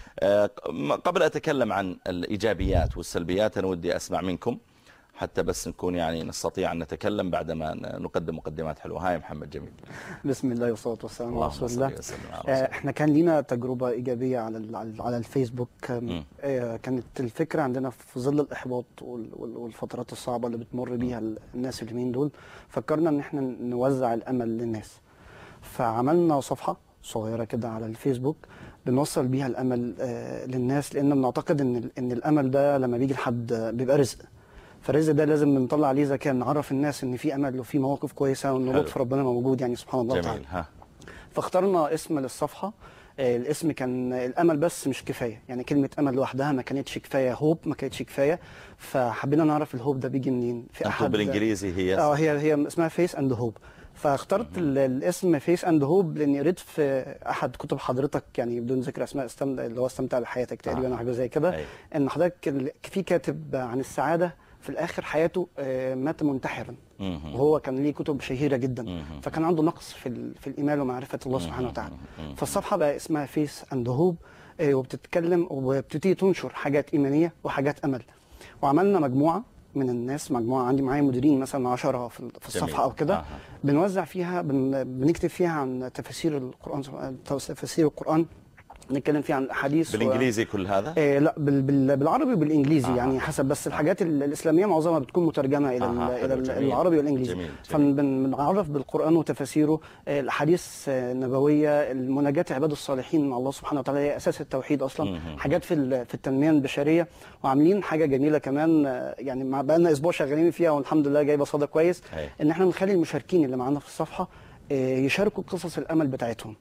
قبل أتكلم عن الإيجابيات والسلبيات أنا ودي أسمع منكم حتى بس نكون يعني نستطيع أن نتكلم بعدما نقدم مقدمات حلوة. هاي محمد جميل. بسم الله والصلاة والسلام على رسول الله. آه احنا كان لينا تجربة إيجابية على على الفيسبوك. آه كانت الفكرة عندنا في ظل الإحباط والفترات الصعبة اللي بتمر بيها الناس اليومين دول، فكرنا ان احنا نوزع الأمل للناس، فعملنا صفحة صغيرة كده على الفيسبوك بنوصل بيها الأمل آه للناس، لأن بنعتقد ان ان الأمل ده لما بيجي لحد بيبقى رزق، فالرزق ده لازم نطلع عليه زكاة، نعرف الناس ان في امل وفي مواقف كويسه وان لطف ربنا موجود يعني سبحان الله جميل. تعالى. ها. فاخترنا اسم للصفحه، آه الاسم كان الامل بس مش كفايه، يعني كلمه امل لوحدها ما كانتش كفايه، هوب ما كانتش كفايه، فحبينا نعرف الهوب ده بيجي منين. في احد بالانجليزي هي اه هي هي اسمها فيس اند هوب، فاخترت الاسم فيس اند هوب لاني قريت في احد كتب حضرتك يعني بدون ذكر اسماء استم... اللي هو استمتع بحياتك تقريبا، آه. حاجه زي كده، ان حضرتك في كاتب عن السعاده في الآخر حياته مات منتحرا، وهو كان ليه كتب شهيرة جدا، فكان عنده نقص في في الإيمان ومعرفة الله سبحانه وتعالى. فالصفحة بقى اسمها فيس أند هوب، وبتتكلم وبتبتدي تنشر حاجات إيمانية وحاجات أمل. وعملنا مجموعة من الناس، مجموعة عندي معايا مديرين مثلا عشرة في الصفحة أو كده، بنوزع فيها بن بنكتب فيها عن تفاسير القرآن، تفاسير القرآن نتكلم فيه عن الاحاديث بالانجليزي و... كل هذا؟ إيه لا بال... بال... بالعربي وبالانجليزي. آه. يعني حسب، بس الحاجات آه. الاسلاميه معظمها بتكون مترجمه الى آه. الى جميل. العربي والانجليزي، فبنعرف بالقران وتفاسيره، الاحاديث النبويه، المناجات عباد الصالحين مع الله سبحانه وتعالى هي اساس التوحيد اصلا، مم. حاجات في في التنميه البشريه. وعاملين حاجه جميله كمان، يعني مع بقى لنا اسبوع شغالين فيها والحمد لله جايبه صدى كويس، أي. ان احنا نخلي المشاركين اللي معانا في الصفحه يشاركوا قصص الامل بتاعتهم.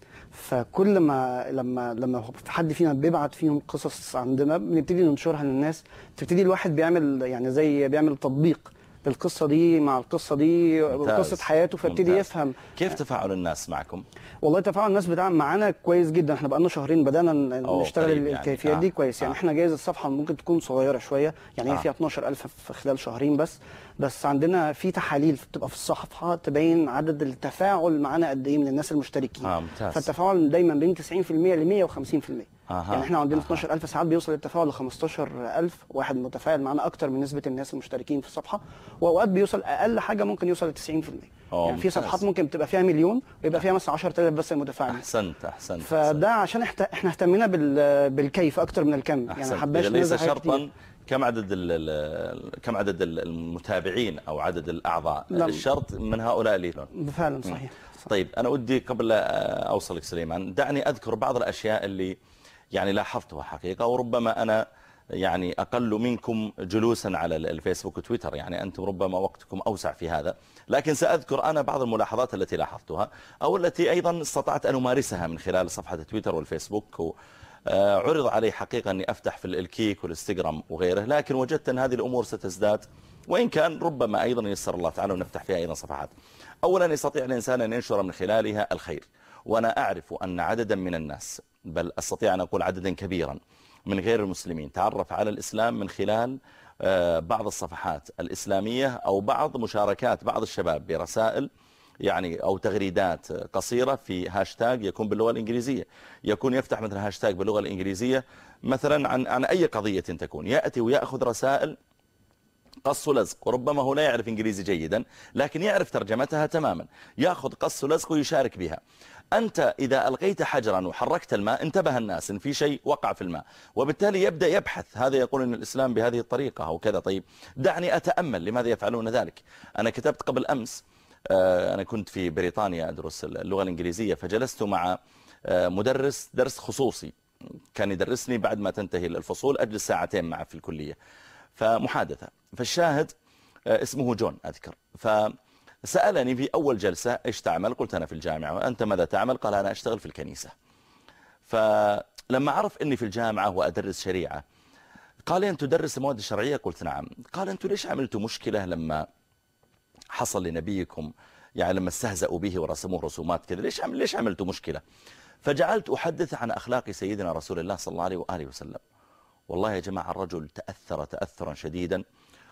فكل ما لما لما حد فينا بيبعت فيهم قصص عندنا بنبتدي ننشرها للناس، تبتدي الواحد بيعمل يعني زي بيعمل تطبيق القصه دي مع القصه دي وقصه حياته، فابتدي يفهم. كيف تفاعل الناس معكم؟ والله تفاعل الناس بتاع معانا كويس جدا، احنا بقالنا شهرين بدانا نشتغل يعني. الكيفيات يعني. دي كويس يعني. آه. احنا جايز الصفحه ممكن تكون صغيره شويه يعني، هي آه. فيها اتناشر ألف في خلال شهرين بس بس عندنا في تحاليل بتبقى في الصفحه تبين عدد التفاعل معانا قد ايه من الناس المشتركين. آه ممتاز. فالتفاعل دايما بين تسعين في المية ل مية وخمسين في المية. آه. يعني احنا عندنا آه. اتناشر ألف ساعات بيوصل التفاعل ل خمستاشر ألف واحد متفاعل معانا، اكتر من نسبه الناس المشتركين في الصفحه، واوقات بيوصل اقل حاجه ممكن يوصل ل تسعين في المية. يعني في صفحات ممكن بتبقى فيها مليون ويبقى فيها مثلا عشرة آلاف بس المتفاعلين. احسنت احسنت. فده عشان احنا اهتمينا بالكيف اكتر من الكم. يعني حباش ليس شرطا كم عدد كم عدد المتابعين او عدد الاعضاء، لا. الشرط من هؤلاء اللي فعلا صحيح. صح. طيب انا ودي قبل اوصلك سليمان دعني اذكر بعض الاشياء اللي يعني لاحظتها حقيقه، وربما انا يعني أقل منكم جلوسا على الفيسبوك وتويتر، يعني أنتم ربما وقتكم أوسع في هذا، لكن سأذكر أنا بعض الملاحظات التي لاحظتها أو التي أيضا استطعت أن أمارسها من خلال صفحة تويتر والفيسبوك. عرض علي حقيقة أني أفتح في الكيك والإنستغرام وغيره، لكن وجدت أن هذه الأمور ستزداد، وإن كان ربما أيضا يسر الله تعالى ونفتح فيها أيضا صفحات. أولا يستطيع الإنسان أن ينشر من خلالها الخير، وأنا أعرف أن عددا من الناس، بل أستطيع أن أقول عددا كبيرا من غير المسلمين، تعرف على الإسلام من خلال بعض الصفحات الإسلامية أو بعض مشاركات بعض الشباب برسائل يعني أو تغريدات قصيرة في هاشتاج يكون باللغة الإنجليزية، يكون يفتح مثلا هاشتاج باللغة الإنجليزية مثلا عن عن أي قضية تكون، يأتي ويأخذ رسائل قص ولزق، وربما هو لا يعرف إنجليزي جيدا لكن يعرف ترجمتها تماما، يأخذ قص ولزق ويشارك بها. أنت إذا ألقيت حجرا وحركت الماء انتبه الناس إن في شيء وقع في الماء، وبالتالي يبدأ يبحث، هذا يقول إن الإسلام بهذه الطريقة أو كذا. طيب دعني أتأمل لماذا يفعلون ذلك. أنا كتبت قبل أمس، أنا كنت في بريطانيا أدرس اللغة الإنجليزية، فجلست مع مدرس درس خصوصي كان يدرسني بعد ما تنتهي الفصول، أجلس ساعتين معه في الكلية فمحادثة. فالشاهد اسمه جون أذكر، فسألني في أول جلسة إيش تعمل؟ قلت أنا في الجامعة. وأنت ماذا تعمل؟ قال أنا أشتغل في الكنيسة. فلما عرف أني في الجامعة وأدرس شريعة قال لي أنت تدرس المواد الشرعية؟ قلت نعم. قال أنتوا ليش عملتوا مشكلة لما حصل لنبيكم، يعني لما استهزأوا به ورسموه رسومات كذا، ليش عمل ليش عملتوا مشكلة؟ فجعلت أحدث عن أخلاق سيدنا رسول الله صلى الله عليه وآله وسلم. والله يا جماعة الرجل تأثر تأثرا شديدا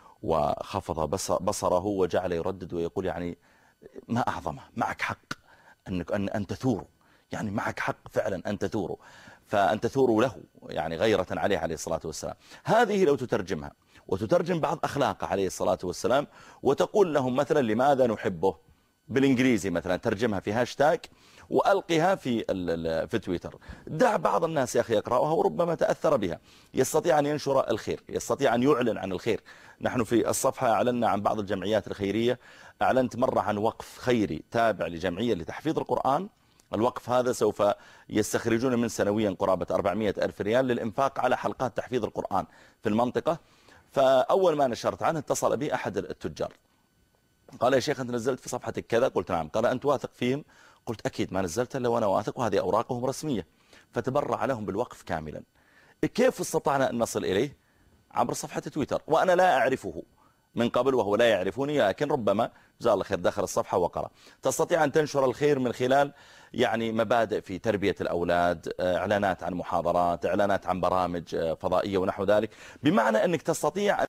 وخفض بصره وجعل يردد ويقول يعني ما أعظمه، معك حق أنك أن أن تثور، يعني معك حق فعلا أن تثور، فأن تثور له يعني غيرة عليه عليه الصلاة والسلام. هذه لو تترجمها وتترجم بعض أخلاقه عليه الصلاة والسلام وتقول لهم مثلا لماذا نحبه بالإنجليزي مثلا، ترجمها في هاشتاج وألقها في في تويتر. دع بعض الناس يا أخي يقرأها وربما تأثر بها، يستطيع أن ينشر الخير، يستطيع أن يعلن عن الخير. نحن في الصفحة أعلنا عن بعض الجمعيات الخيرية، أعلنت مرة عن وقف خيري تابع لجمعية لتحفيظ القرآن. الوقف هذا سوف يستخرجون من سنويا قرابة أربعمائة ألف ريال للإنفاق على حلقات تحفيظ القرآن في المنطقة. فأول ما نشرت عنه اتصل بي أحد التجار قال يا شيخ أنت نزلت في صفحتك كذا؟ قلت نعم. قال أنت واثق فيهم؟ قلت أكيد ما نزلت إلا وأنا واثق وهذه أوراقهم رسمية. فتبرع لهم بالوقف كاملا. كيف استطعنا أن نصل إليه؟ عبر صفحة تويتر، وأنا لا أعرفه من قبل وهو لا يعرفني، لكن ربما جزاه الله خير دخل الصفحة وقرأ. تستطيع أن تنشر الخير من خلال يعني مبادئ في تربية الأولاد، إعلانات عن محاضرات، إعلانات عن برامج فضائية ونحو ذلك، بمعنى أنك تستطيع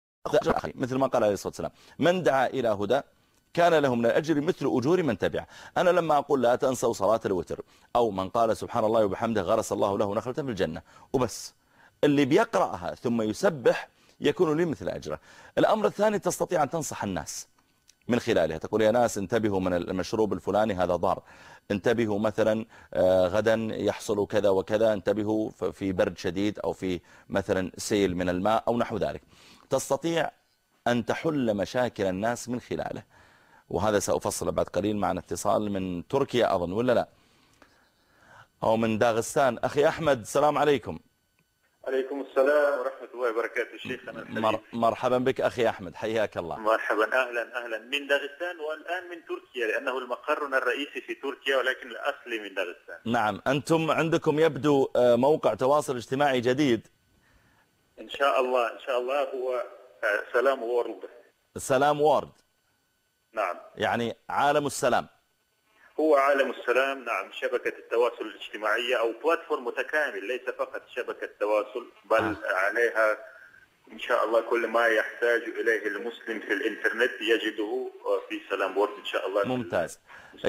مثل ما قال عليه الصلاة والسلام من دعا إلى هدى كان له من الأجر مثل أجور من تبع. أنا لما أقول لا تنسوا صلاة الوتر، أو من قال سبحان الله وبحمده غرس الله له نخلة في الجنة وبس، اللي بيقرأها ثم يسبح يكون لي مثل أجره. الأمر الثاني تستطيع أن تنصح الناس من خلالها، تقول يا ناس انتبهوا من المشروب الفلاني هذا ضار، انتبهوا مثلا غدا يحصل كذا وكذا، انتبهوا في برد شديد أو في مثلا سيل من الماء أو نحو ذلك. تستطيع أن تحل مشاكل الناس من خلاله. وهذا سأفصل بعد قليل معنا اتصال من تركيا أظن ولا لا، أو من داغستان. أخي أحمد السلام عليكم. عليكم السلام ورحمة الله وبركاته شيخنا. مر... مرحبا بك أخي أحمد، حياك الله. مرحبا، أهلا أهلا من داغستان، والآن من تركيا لأنه المقر الرئيسي في تركيا ولكن الأصلي من داغستان. نعم، أنتم عندكم يبدو موقع تواصل اجتماعي جديد. إن شاء الله إن شاء الله هو سلام وورد. سلام وورد. نعم، يعني عالم السلام. هو عالم السلام، نعم، شبكة التواصل الاجتماعية أو بلاتفورم متكامل، ليس فقط شبكة تواصل بل آه. عليها إن شاء الله كل ما يحتاج إليه المسلم في الإنترنت يجده في سلام وورد إن شاء الله. ممتاز.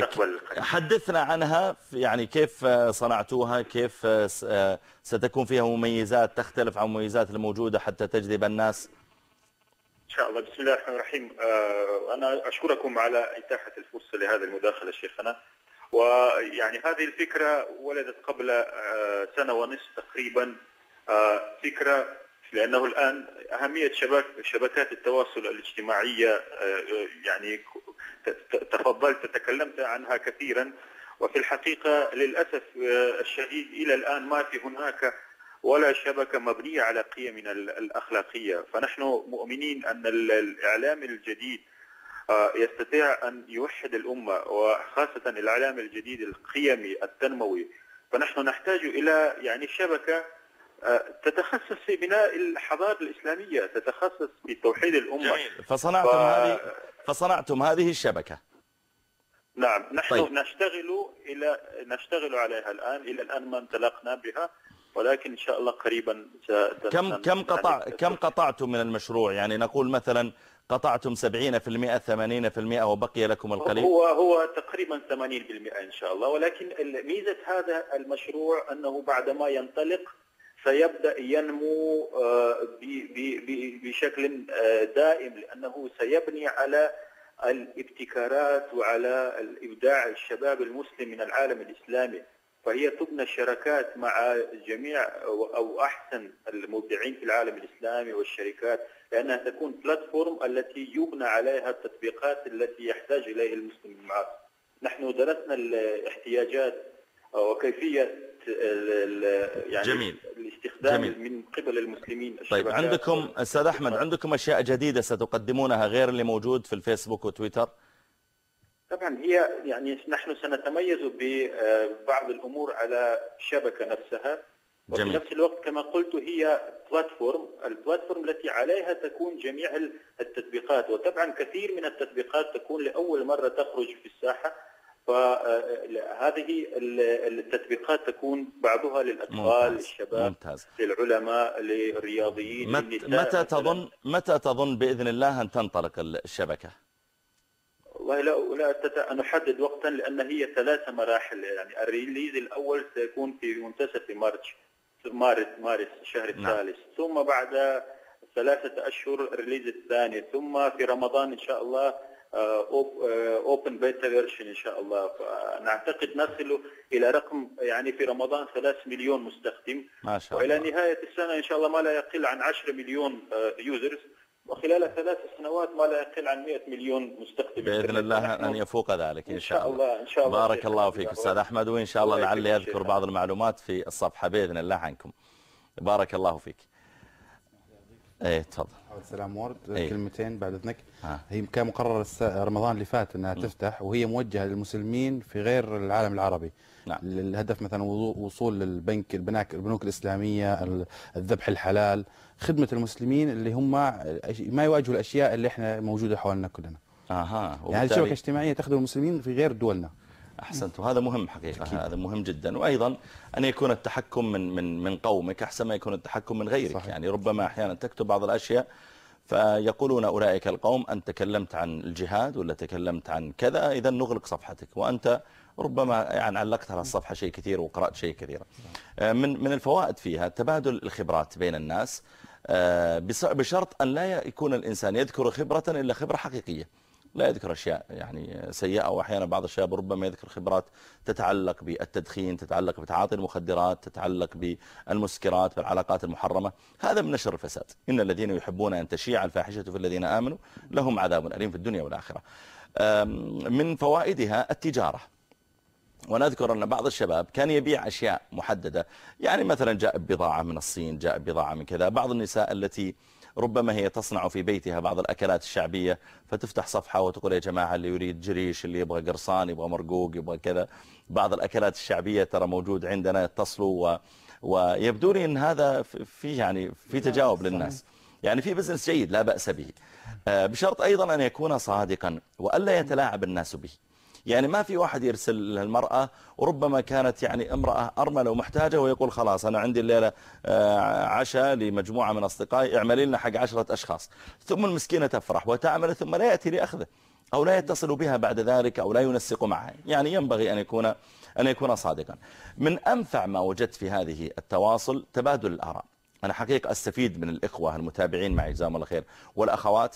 حدثنا عنها، يعني كيف صنعتوها، كيف ستكون فيها مميزات تختلف عن المميزات الموجودة حتى تجذب الناس؟ إن شاء الله. بسم الله الرحمن الرحيم. أنا أشكركم على إتاحة الفرصة لهذا المداخلة شيخنا. ويعني هذه الفكرة ولدت قبل سنة ونصف تقريبا، فكرة لأنه الآن أهمية شبك شبكات التواصل الاجتماعية يعني تفضلت تكلمت عنها كثيرا، وفي الحقيقة للأسف الشديد إلى الآن ما في هناك ولا شبكة مبنية على قيمنا الأخلاقية. فنحن مؤمنين أن الإعلام الجديد يستطيع أن يوحد الأمة، وخاصة الإعلام الجديد القيمي التنموي. فنحن نحتاج إلى يعني شبكة تتخصص في بناء الحضارة الإسلامية، تتخصص في توحيد الأمة. جميل. فصنعتم ف... هذه فصنعتم هذه الشبكة. نعم، نحن طيب. نشتغل إلى نشتغل عليها الآن، إلى الآن ما انطلقنا بها، ولكن إن شاء الله قريبا كم كم قطع كم قطعتم من المشروع؟ يعني نقول مثلا قطعتم سبعين بالمئة ثمانين بالمئة وبقي لكم القليل. هو هو تقريبا ثمانين بالمئة إن شاء الله، ولكن ميزة هذا المشروع أنه بعدما ينطلق سيبدأ ينمو بشكل دائم، لأنه سيبني على الابتكارات وعلى الإبداع الشباب المسلم من العالم الإسلامي. فهي تبنى شراكات مع جميع أو أحسن المبدعين في العالم الإسلامي والشركات، لأنها تكون بلاتفورم التي يبنى عليها التطبيقات التي يحتاج إليها المسلم المعاصر. نحن درسنا الاحتياجات وكيفية يعني جميل. الاستخدام جميل. من قبل المسلمين. طيب عندكم أستاذ أحمد عندكم أشياء جديدة ستقدمونها غير اللي موجود في الفيسبوك وتويتر؟ طبعا هي يعني نحن سنتميز ببعض الأمور على الشبكة نفسها. جميل. وفي نفس الوقت كما قلت هي بلاتفورم، البلاتفورم التي عليها تكون جميع التطبيقات، وطبعا كثير من التطبيقات تكون لأول مرة تخرج في الساحة، فهذه التطبيقات تكون بعضها للأطفال، للشباب، ممتاز. للعلماء، للرياضيين، مت... للنساء. متى تظن متى تظن بإذن الله أن تنطلق الشبكة؟ والله لا لا تت... نحدد وقتا، لأن هي ثلاث مراحل. يعني الريليز الأول سيكون في منتصف مارس مارس مارس الشهر الثالث، نعم. ثم بعد ثلاثة أشهر الريليز الثاني، ثم في رمضان إن شاء الله اوبن بيتا فيرجن ان شاء الله. فنعتقد نصل الى رقم يعني في رمضان ثلاثة مليون مستخدم، ما شاء الله. والى نهايه السنه ان شاء الله ما لا يقل عن عشرة مليون يوزرز، وخلال ثلاث سنوات ما لا يقل عن مئة مليون مستخدم باذن الله ان يفوق ذلك ان شاء الله. ان شاء الله. بارك الله فيك استاذ احمد، وان شاء الله لعلي اذكر بعض المعلومات في الصفحه باذن الله عنكم. بارك الله فيك. ايه تفضل. سلام وورد. أيه. كلمتين بعد اذنك. آه. هي كان مقرر رمضان اللي فات انها م. تفتح، وهي موجهه للمسلمين في غير العالم العربي. نعم. الهدف مثلا وصول للبنك البنك البنوك الاسلاميه، الذبح الحلال، خدمه المسلمين اللي هم ما يواجهوا الاشياء اللي احنا موجوده حولنا كلنا. اها. يعني هذه شبكه اجتماعيه تخدم المسلمين في غير دولنا. احسنت، وهذا مهم حقيقه. أكيد. هذا مهم جدا، وايضا ان يكون التحكم من من من قومك احسن ما يكون التحكم من غيرك. صحيح. يعني ربما احيانا تكتب بعض الاشياء فيقولون اولئك القوم انت تكلمت عن الجهاد ولا تكلمت عن كذا، اذا نغلق صفحتك، وانت ربما يعني علقت على الصفحه شيء كثير وقرات شيء كثير. من من الفوائد فيها تبادل الخبرات بين الناس، بشرط ان لا يكون الانسان يذكر خبره الا خبره حقيقيه، لا يذكر أشياء يعني سيئة. وأحيانا بعض الشباب ربما يذكر خبرات تتعلق بالتدخين، تتعلق بتعاطي المخدرات، تتعلق بالمسكرات، بالعلاقات المحرمة. هذا من نشر الفساد. إن الذين يحبون أن تشيع الفاحشة في الذين آمنوا لهم عذاب أليم في الدنيا والآخرة. من فوائدها التجارة، ونذكر أن بعض الشباب كان يبيع أشياء محددة، يعني مثلا جاء بضاعة من الصين، جاء بضاعة من كذا. بعض النساء التي ربما هي تصنع في بيتها بعض الأكلات الشعبية، فتفتح صفحة وتقول يا جماعة اللي يريد جريش، اللي يبغى قرصان، يبغى مرقوق، يبغى كذا، بعض الأكلات الشعبية ترى موجود عندنا، يتصلوا و... ويبدو لي أن هذا في يعني في تجاوب للناس، يعني في بزنس جيد لا بأس به، بشرط أيضا أن يكون صادقا وألا يتلاعب الناس به. يعني ما في واحد يرسل للمرأة وربما كانت يعني امرأة أرملة ومحتاجة ويقول خلاص أنا عندي الليلة عشاء لمجموعة من أصدقائي، اعملي لنا حق عشرة أشخاص، ثم المسكينة تفرح وتعمل ثم لا يأتي لأخذه أو لا يتصل بها بعد ذلك أو لا ينسق معها. يعني ينبغي أن يكون أن يكون صادقا. من أنفع ما وجدت في هذه التواصل تبادل الآراء. أنا حقيقة أستفيد من الإخوة المتابعين معي جزاهم الله خير والأخوات.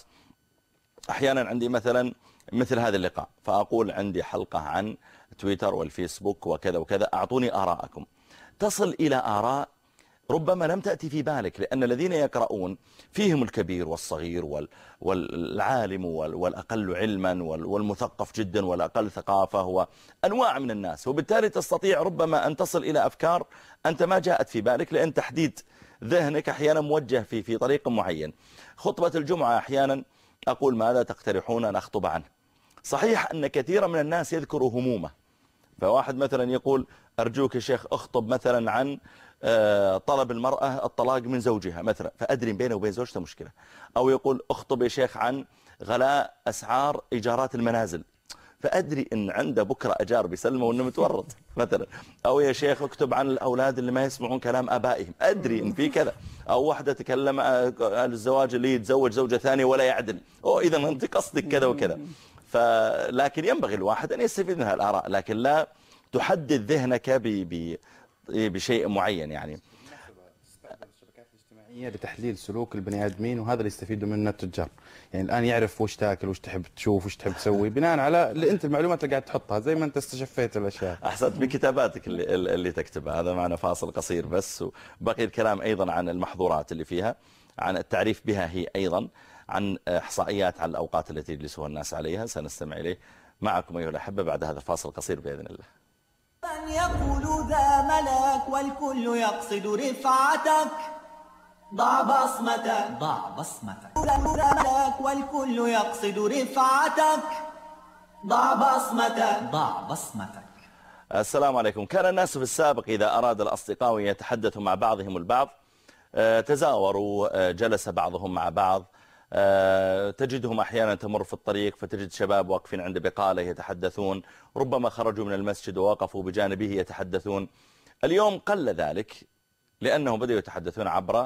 أحيانا عندي مثلا مثل هذا اللقاء فأقول عندي حلقة عن تويتر والفيسبوك وكذا وكذا، أعطوني آراءكم. تصل إلى آراء ربما لم تأتي في بالك، لأن الذين يقرؤون فيهم الكبير والصغير والعالم والأقل علما والمثقف جدا والأقل ثقافة، وأنواع من الناس، وبالتالي تستطيع ربما أن تصل إلى أفكار أنت ما جاءت في بالك، لأن تحديد ذهنك أحيانا موجه في في طريق معين. خطبة الجمعة أحيانا أقول ماذا تقترحون أن أخطب عنه؟ صحيح أن كثيرا من الناس يذكر همومه، فواحد مثلا يقول أرجوك يا شيخ أخطب مثلا عن طلب المرأة الطلاق من زوجها مثلا، فأدري بينه وبين زوجته مشكلة. أو يقول أخطب يا شيخ عن غلاء أسعار إيجارات المنازل، فأدري إن عنده بكرة أجار بيسلمه وإنه متورط مثلا. أو يا شيخ اكتب عن الأولاد اللي ما يسمعون كلام آبائهم، أدري إن في كذا. أو واحدة تكلم عن الزواج اللي يتزوج زوجة ثانية ولا يعدل، أو إذا أنت قصدك كذا وكذا. فلكن ينبغي الواحد أن يستفيد من هالآراء، لكن لا تحدد ذهنك ب... ب... بشيء معين. يعني لتحليل سلوك البني ادمين، وهذا اللي يستفيدوا منه التجار. يعني الان يعرف وش تاكل، وش تحب تشوف، وش تحب تسوي، بناء على اللي انت المعلومات اللي قاعد تحطها زي ما انت استشفيت الاشياء. احسنت بكتاباتك اللي, اللي تكتبها. هذا معنا فاصل قصير بس، وبقي الكلام ايضا عن المحظورات اللي فيها، عن التعريف بها هي ايضا، عن احصائيات على الاوقات التي يجلسها الناس عليها. سنستمع اليه معكم ايها الاحبه بعد هذا الفاصل قصير باذن الله. من يقول ذا ملك والكل يقصد رفعتك، ضع بصمتك ضع بصمتك. ذا ملك والكل يقصد رفعتك، ضع بصمتك ضع بصمتك. السلام عليكم. كان الناس في السابق إذا أراد الأصدقاء يتحدثوا مع بعضهم البعض تزاوروا، جلس بعضهم مع بعض، تجدهم أحيانا تمر في الطريق فتجد شباب واقفين عند بقالة يتحدثون، ربما خرجوا من المسجد ووقفوا بجانبه يتحدثون. اليوم قل ذلك لأنهم بدأوا يتحدثون عبر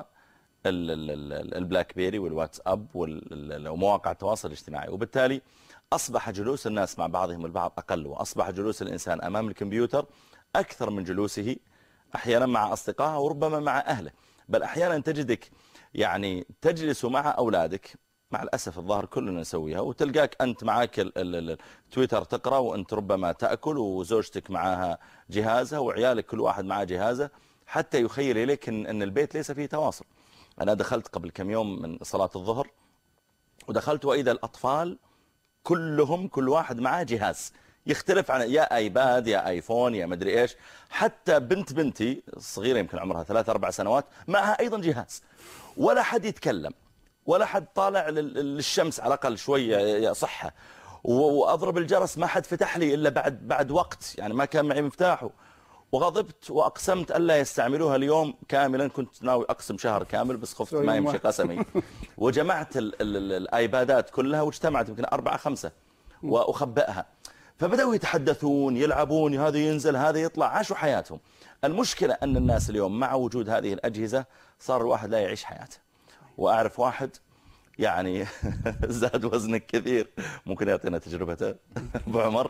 البلاك بيري والواتساب ومواقع التواصل الاجتماعي، وبالتالي أصبح جلوس الناس مع بعضهم البعض أقل، وأصبح جلوس الإنسان أمام الكمبيوتر أكثر من جلوسه أحيانا مع أصدقائه وربما مع أهله. بل أحيانا تجدك يعني تجلس مع أولادك، مع الأسف الظاهر كلنا نسويها، وتلقاك أنت معك التويتر تقرأ وأنت ربما تأكل، وزوجتك معها جهازها، وعيالك كل واحد معه جهازه، حتى يخيل إليك إن, إن البيت ليس فيه تواصل. أنا دخلت قبل كم يوم من صلاة الظهر، ودخلت وإذا الأطفال كلهم كل واحد معه جهاز يختلف عن يا ايباد يا ايفون يا مدري ايش. حتى بنت بنتي الصغيره يمكن عمرها ثلاث اربع سنوات معها ايضا جهاز، ولا حد يتكلم ولا حد طالع للشمس على الاقل شويه يا صحه، واضرب الجرس ما حد فتح لي الا بعد بعد وقت، يعني ما كان معي مفتاحه. وغضبت واقسمت الا يستعملوها اليوم كاملا. كنت ناوي اقسم شهر كامل بس خفت ما يمشي قسمي، وجمعت ال ال الايبادات كلها واجتمعت يمكن أربعة خمسة واخبئها. فبدأوا يتحدثون يلعبون، هذا ينزل هذا يطلع، عاشوا حياتهم. المشكلة أن الناس اليوم مع وجود هذه الأجهزة صار الواحد لا يعيش حياته. وأعرف واحد يعني زاد وزنك كثير، ممكن يعطينا تجربته أبو عمر.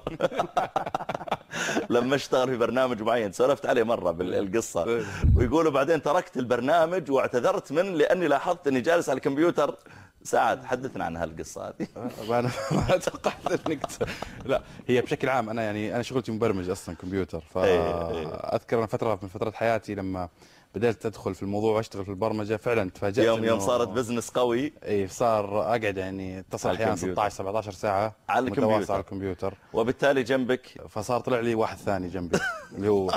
لما اشتغل في برنامج معين سولفت عليه مرة بالقصة، ويقولوا بعدين تركت البرنامج واعتذرت منه لأني لاحظت أني جالس على الكمبيوتر ساعات. حدثنا عن هالقصة هذه. أنا ما توقعت انك لا، هي بشكل عام أنا يعني أنا شغلتي مبرمج أصلا كمبيوتر، فأذكر أنا فترة من فترات حياتي لما بدأت أدخل في الموضوع وأشتغل في البرمجة فعلا تفاجأت. يوم يوم صارت بزنس قوي، اي صار أقعد يعني اتصل أحيانا ستة عشر سبعة عشر ساعة على الكمبيوتر على الكمبيوتر، وبالتالي جنبك فصار طلع لي واحد ثاني جنبي اللي هو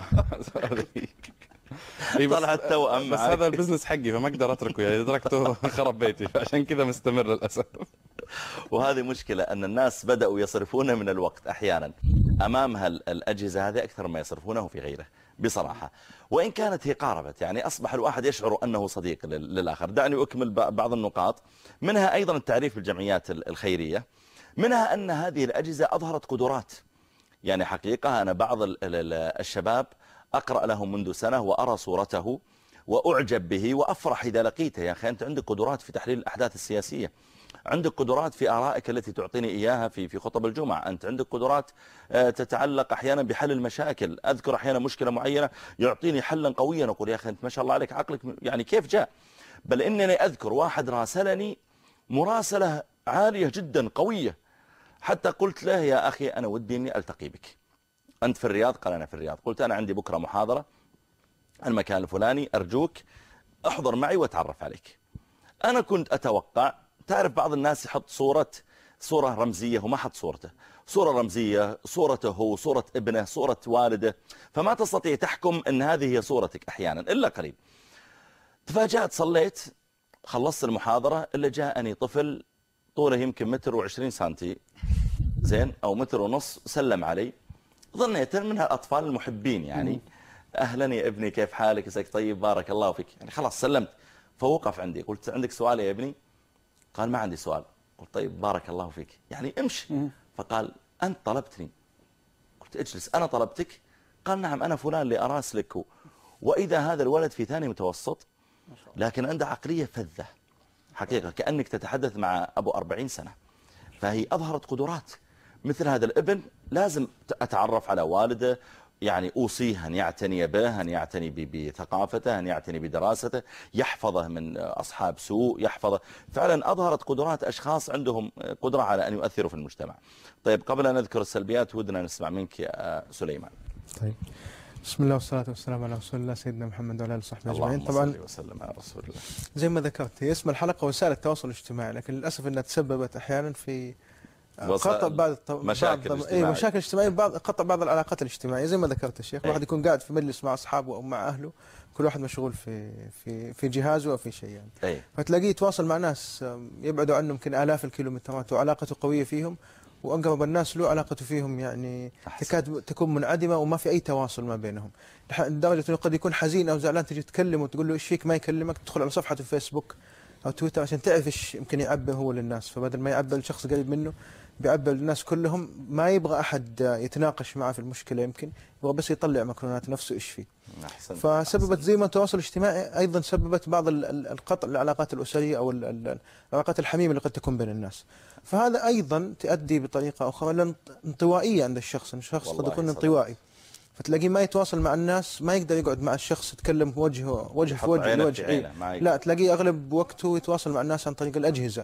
طلع التوأم. بس هذا البزنس حقي فما اقدر اتركه، يعني تركته خرب بيتي، فعشان كذا مستمر للاسف. وهذه مشكلة أن الناس بدأوا يصرفون من الوقت أحيانا أمام الأجهزة هذه أكثر ما يصرفونه في غيره بصراحة. وإن كانت هي قاربت، يعني أصبح الواحد يشعر أنه صديق للآخر. دعني أكمل بعض النقاط، منها أيضا التعريف بالجمعيات الخيرية، منها أن هذه الأجهزة أظهرت قدرات. يعني حقيقة أنا بعض الشباب أقرأ له منذ سنة وأرى صورته وأعجب به وأفرح إذا لقيته. يا أخي أنت عندك قدرات في تحليل الأحداث السياسية، عندك قدرات في آرائك التي تعطيني إياها في في خطب الجمعة، أنت عندك قدرات تتعلق أحيانا بحل المشاكل. أذكر أحيانا مشكلة معينة يعطيني حلا قويا، أقول يا أخي أنت ما شاء الله عليك عقلك يعني كيف جاء. بل إنني أذكر واحد راسلني مراسلة عالية جدا قوية، حتى قلت له يا أخي أنا ودي أني ألتقي بك، أنت في الرياض؟ قال أنا في الرياض. قلت أنا عندي بكرة محاضرة المكان الفلاني، أرجوك أحضر معي وأتعرف عليك. أنا كنت أتوقع، تعرف بعض الناس يحط صورة صورة رمزية وما حط صورته، صورة رمزية، صورته هو، صورة ابنه، صورة والده، فما تستطيع تحكم أن هذه هي صورتك أحيانا إلا قليل. تفاجأت، صليت، خلصت المحاضرة، إلا جاءني طفل طوله يمكن متر وعشرين سنتي زين أو متر ونص، سلم علي، ظنيت من هالأطفال المحبين يعني، أهلا يا ابني كيف حالك، يسعدك طيب بارك الله فيك، يعني خلاص سلمت. فوقف عندي، قلت عندك سؤال يا ابني؟ قال ما عندي سؤال. قلت طيب بارك الله فيك، يعني امشي. فقال أنت طلبتني. قلت اجلس، أنا طلبتك؟ قال نعم أنا فلان اللي أراسلك. وإذا هذا الولد في ثاني متوسط لكن عنده عقلية فذة حقيقة، كأنك تتحدث مع أبو أربعين سنة. فهي أظهرت قدرات. مثل هذا الابن لازم أتعرف على والده، يعني أوصيه أن يعتني به، أن يعتني بثقافته، أن يعتني بدراسته، يحفظه من أصحاب سوء، يحفظه. فعلا أظهرت قدرات أشخاص عندهم قدرة على أن يؤثروا في المجتمع. طيب قبل أن نذكر السلبيات ودنا نسمع منك يا سليمان. طيب بسم الله والصلاة والسلام على رسول الله سيدنا محمد وعلى آله وصحبه أجمعين. طبعا اللهم صل وسلم على رسول الله. زي ما ذكرت هي اسم الحلقة وسائل التواصل الاجتماعي، لكن للأسف أنها تسببت أحيانا في قطع بعض الطو... مشاكل بعض اجتماعية. مشاكل اجتماعية، بعض قطع بعض العلاقات الاجتماعية زي ما ذكرت الشيخ. الواحد يكون قاعد في مجلس مع أصحابه أو مع أهله، كل واحد مشغول في في في جهازه أو في شيء يعني. أي. فتلاقيه يتواصل مع ناس يبعدوا عنه يمكن آلاف الكيلومترات وعلاقته قوية فيهم، وأقرب الناس له علاقته فيهم يعني تكاد تكون منعدمة وما في أي تواصل ما بينهم، لدرجة أنه قد يكون حزين أو زعلان تجي تكلمه وتقول له إيش فيك ما يكلمك، تدخل على صفحته في فيسبوك أو تويتر عشان تعرف إيش يمكن يعبر هو للناس، فبدل ما يعبر لشخص قريب منه بيعبر للناس كلهم، ما يبغى أحد يتناقش معه في المشكلة، يمكن يبغى بس يطلع مكرونات نفسه إيش فيه. أحسن. فسببت أحسن. زي ما التواصل الاجتماعي أيضا سببت بعض القطع العلاقات الأسرية أو العلاقات الحميمة اللي قد تكون بين الناس. فهذا أيضا تؤدي بطريقة أخرى لانطوائية عند الشخص، الشخص قد يكون انطوائي، فتلاقيه ما يتواصل مع الناس، ما يقدر يقعد مع الشخص يتكلم وجهه وجه في وجه لوجه، لا تلاقيه أغلب وقته يتواصل مع الناس عن طريق الأجهزة،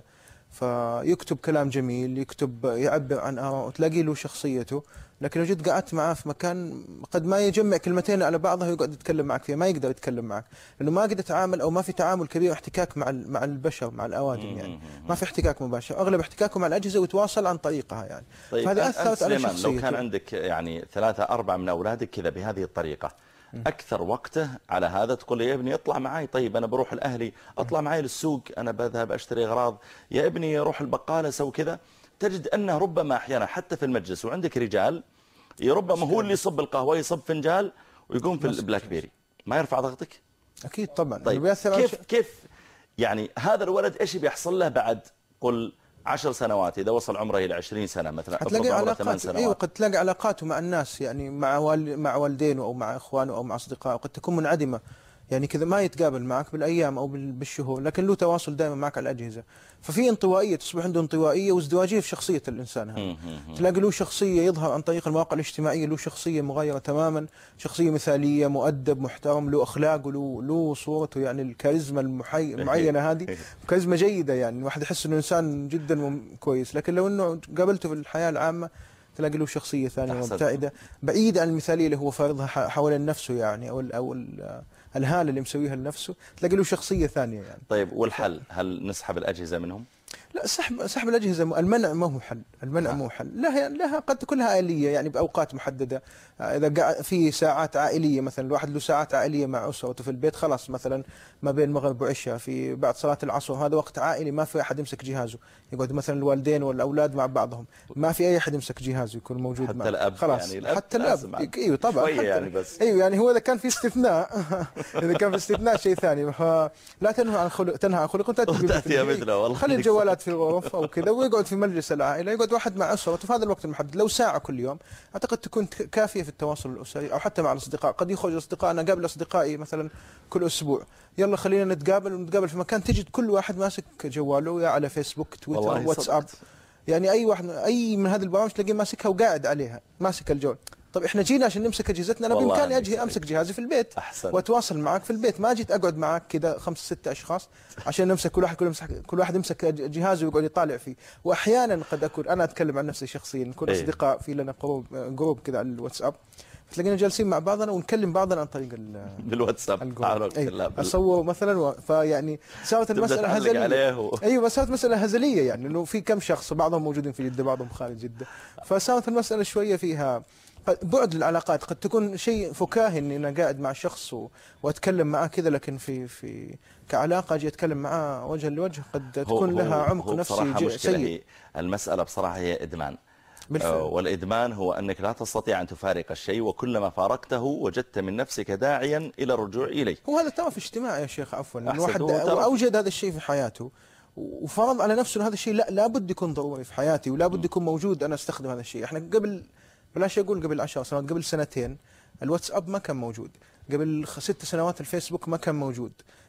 فيكتب كلام جميل، يكتب يعبر عن آراءه، تلاقي له شخصيته، لكن لو جيت قعدت معاه في مكان قد ما يجمع كلمتين على بعضها ويقعد يتكلم معك فيها، ما يقدر يتكلم معك لأنه ما قدر يتعامل أو ما في تعامل كبير واحتكاك مع مع البشر مع الأوادم يعني، ما في احتكاك مباشر، أغلب احتكاكه مع الأجهزة ويتواصل عن طريقها يعني. طيب فهذه أثرت على شخصيته. لو كان عندك يعني ثلاثة أربعة من أولادك كذا بهذه الطريقة، أكثر وقته على هذا، تقول لي يا ابني اطلع معي، طيب أنا بروح الأهلي، أطلع معي للسوق، أنا بذهب أشتري أغراض، يا ابني روح البقالة سوي كذا، تجد أنه ربما أحيانا حتى في المجلس وعندك رجال ربما هو اللي يصب القهوة، يصب فنجال ويقوم في البلاك بيري، ما يرفع ضغطك؟ أكيد طبعا. طيب كيف كيف يعني هذا الولد إيش بيحصل له بعد قل عشر سنوات إذا وصل عمره إلى عشرين سنة مثلا، هتلاقي علاقات، أيوة قد تلاقي علاقاته مع الناس يعني مع وال... مع والدينه أو مع إخوانه أو مع أصدقائه قد تكون منعدمة يعني كذا، ما يتقابل معك بالأيام أو بالشهور، لكن له تواصل دائما معك على الأجهزة، ففي انطوائية، تصبح عنده انطوائية وازدواجية في شخصية الإنسان هذا. تلاقي له شخصية يظهر عن طريق المواقع الاجتماعية، له شخصية مغايرة تماما، شخصية مثالية، مؤدب، محترم، له أخلاق وله له صورته يعني الكاريزما المحي... المعينة هذه، كاريزما جيدة يعني الواحد يحس إنه إنسان جدا كويس، لكن لو إنه قابلته في الحياة العامة تلاقي له شخصية ثانية مبتعدة بعيدة عن المثالية اللي هو فارضها حول نفسه يعني، أو ال أو ال الهالة اللي مسويها لنفسه، تلاقي له شخصية ثانية يعني. طيب والحل هل نسحب الأجهزة منهم؟ لا، سحب سحب الأجهزة، المنع ما هو حل، المنع مو حل، لها لها قد تكون لها آلية يعني بأوقات محددة، إذا في ساعات عائلية مثلا، الواحد له ساعات عائلية مع أسرته في البيت، خلاص مثلا ما بين المغرب وعشاء في بعد صلاة العصر، هذا وقت عائلي ما في أحد يمسك جهازه، يقعد مثلا الوالدين والأولاد مع بعضهم، ما في أي أحد يمسك جهازه يكون موجود حتى معه. الأب خلاص يعني الأب حتى الأب ايوه طبعا حتى يعني بس ايوه يعني هو اذا كان في استثناء اذا كان في استثناء شيء ثاني، فلا تنهى عن خلق تنهى عن خلق وتأتي مثله والله. خلي الجوالات في الغرف او كذا، ويقعد في مجلس العائله، يقعد واحد مع اسرته في هذا الوقت المحدد، لو ساعه كل يوم اعتقد تكون كافيه في التواصل الاسري، او حتى مع الاصدقاء، قد يخرج اصدقاء، انا قابل اصدقائي مثلا كل اسبوع، يلا خلينا نتقابل ونتقابل في مكان، تجد كل واحد ماسك جواله يا على فيسبوك، تويتر، واتساب، يعني اي واحد اي من هذه البرامج تلاقيه ماسكها وقاعد عليها ماسك الجوال. طب احنا جينا عشان نمسك اجهزتنا، انا بامكاني اجي امسك جهازي في البيت أحسن. واتواصل معك في البيت، ما جيت اقعد معك كذا خمس ست اشخاص عشان نمسك كل واحد كل يمسك كل واحد يمسك جهازه ويقعد يطالع فيه. واحيانا قد اكون انا اتكلم عن نفسي شخصيا، نكون ايه؟ اصدقاء في لنا جروب جروب كذا على الواتساب، تلاقينا جالسين مع بعضنا ونكلم بعضنا عن طريق بالواتساب، أيوة. اصور مثلا و... فيعني صارت المساله هزليه و... ايوه صارت مساله هزليه يعني، انه في كم شخص بعضهم موجودين في جده بعضهم خارج جده، فصارت المساله شويه فيها بعد العلاقات، قد تكون شيء فكاهي اني انا قاعد مع شخص و... واتكلم معاه كذا، لكن في في كعلاقه اجي اتكلم معاه وجها لوجه قد تكون لها عمق نفسي سيء. المساله بصراحه هي ادمان بالفعل. والإدمان هو أنك لا تستطيع أن تفارق الشيء، وكلما فارقته وجدت من نفسك داعيا إلى الرجوع إليه. وهذا طرف اجتماعي يا شيخ، عفوا الواحد أوجد هذا الشيء في حياته وفرض على نفسه هذا الشيء لا لابد يكون ضروري في حياتي ولا بد يكون موجود، أنا أستخدم هذا الشيء. احنا قبل بلاش أقول قبل عشر سنوات، قبل سنتين الواتساب ما كان موجود، قبل ست سنوات الفيسبوك ما كان موجود،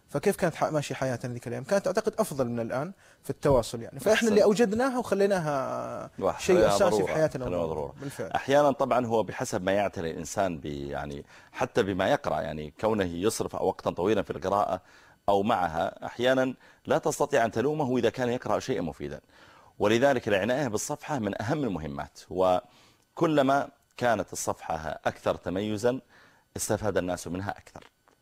فكيف كانت ماشي حياتنا ذيك الايام؟ كانت اعتقد افضل من الان في التواصل يعني، فاحنا اللي اوجدناها وخليناها شيء اساسي في حياتنا بالفعل. احيانا طبعا هو بحسب ما يعتني الانسان يعني حتى بما يقرا، يعني كونه يصرف وقتا طويلا في القراءه او معها احيانا لا تستطيع ان تلومه اذا كان يقرا شيئا مفيدا. ولذلك العنايه بالصفحه من اهم المهمات، وكلما كانت الصفحه اكثر تميزا استفاد الناس منها اكثر.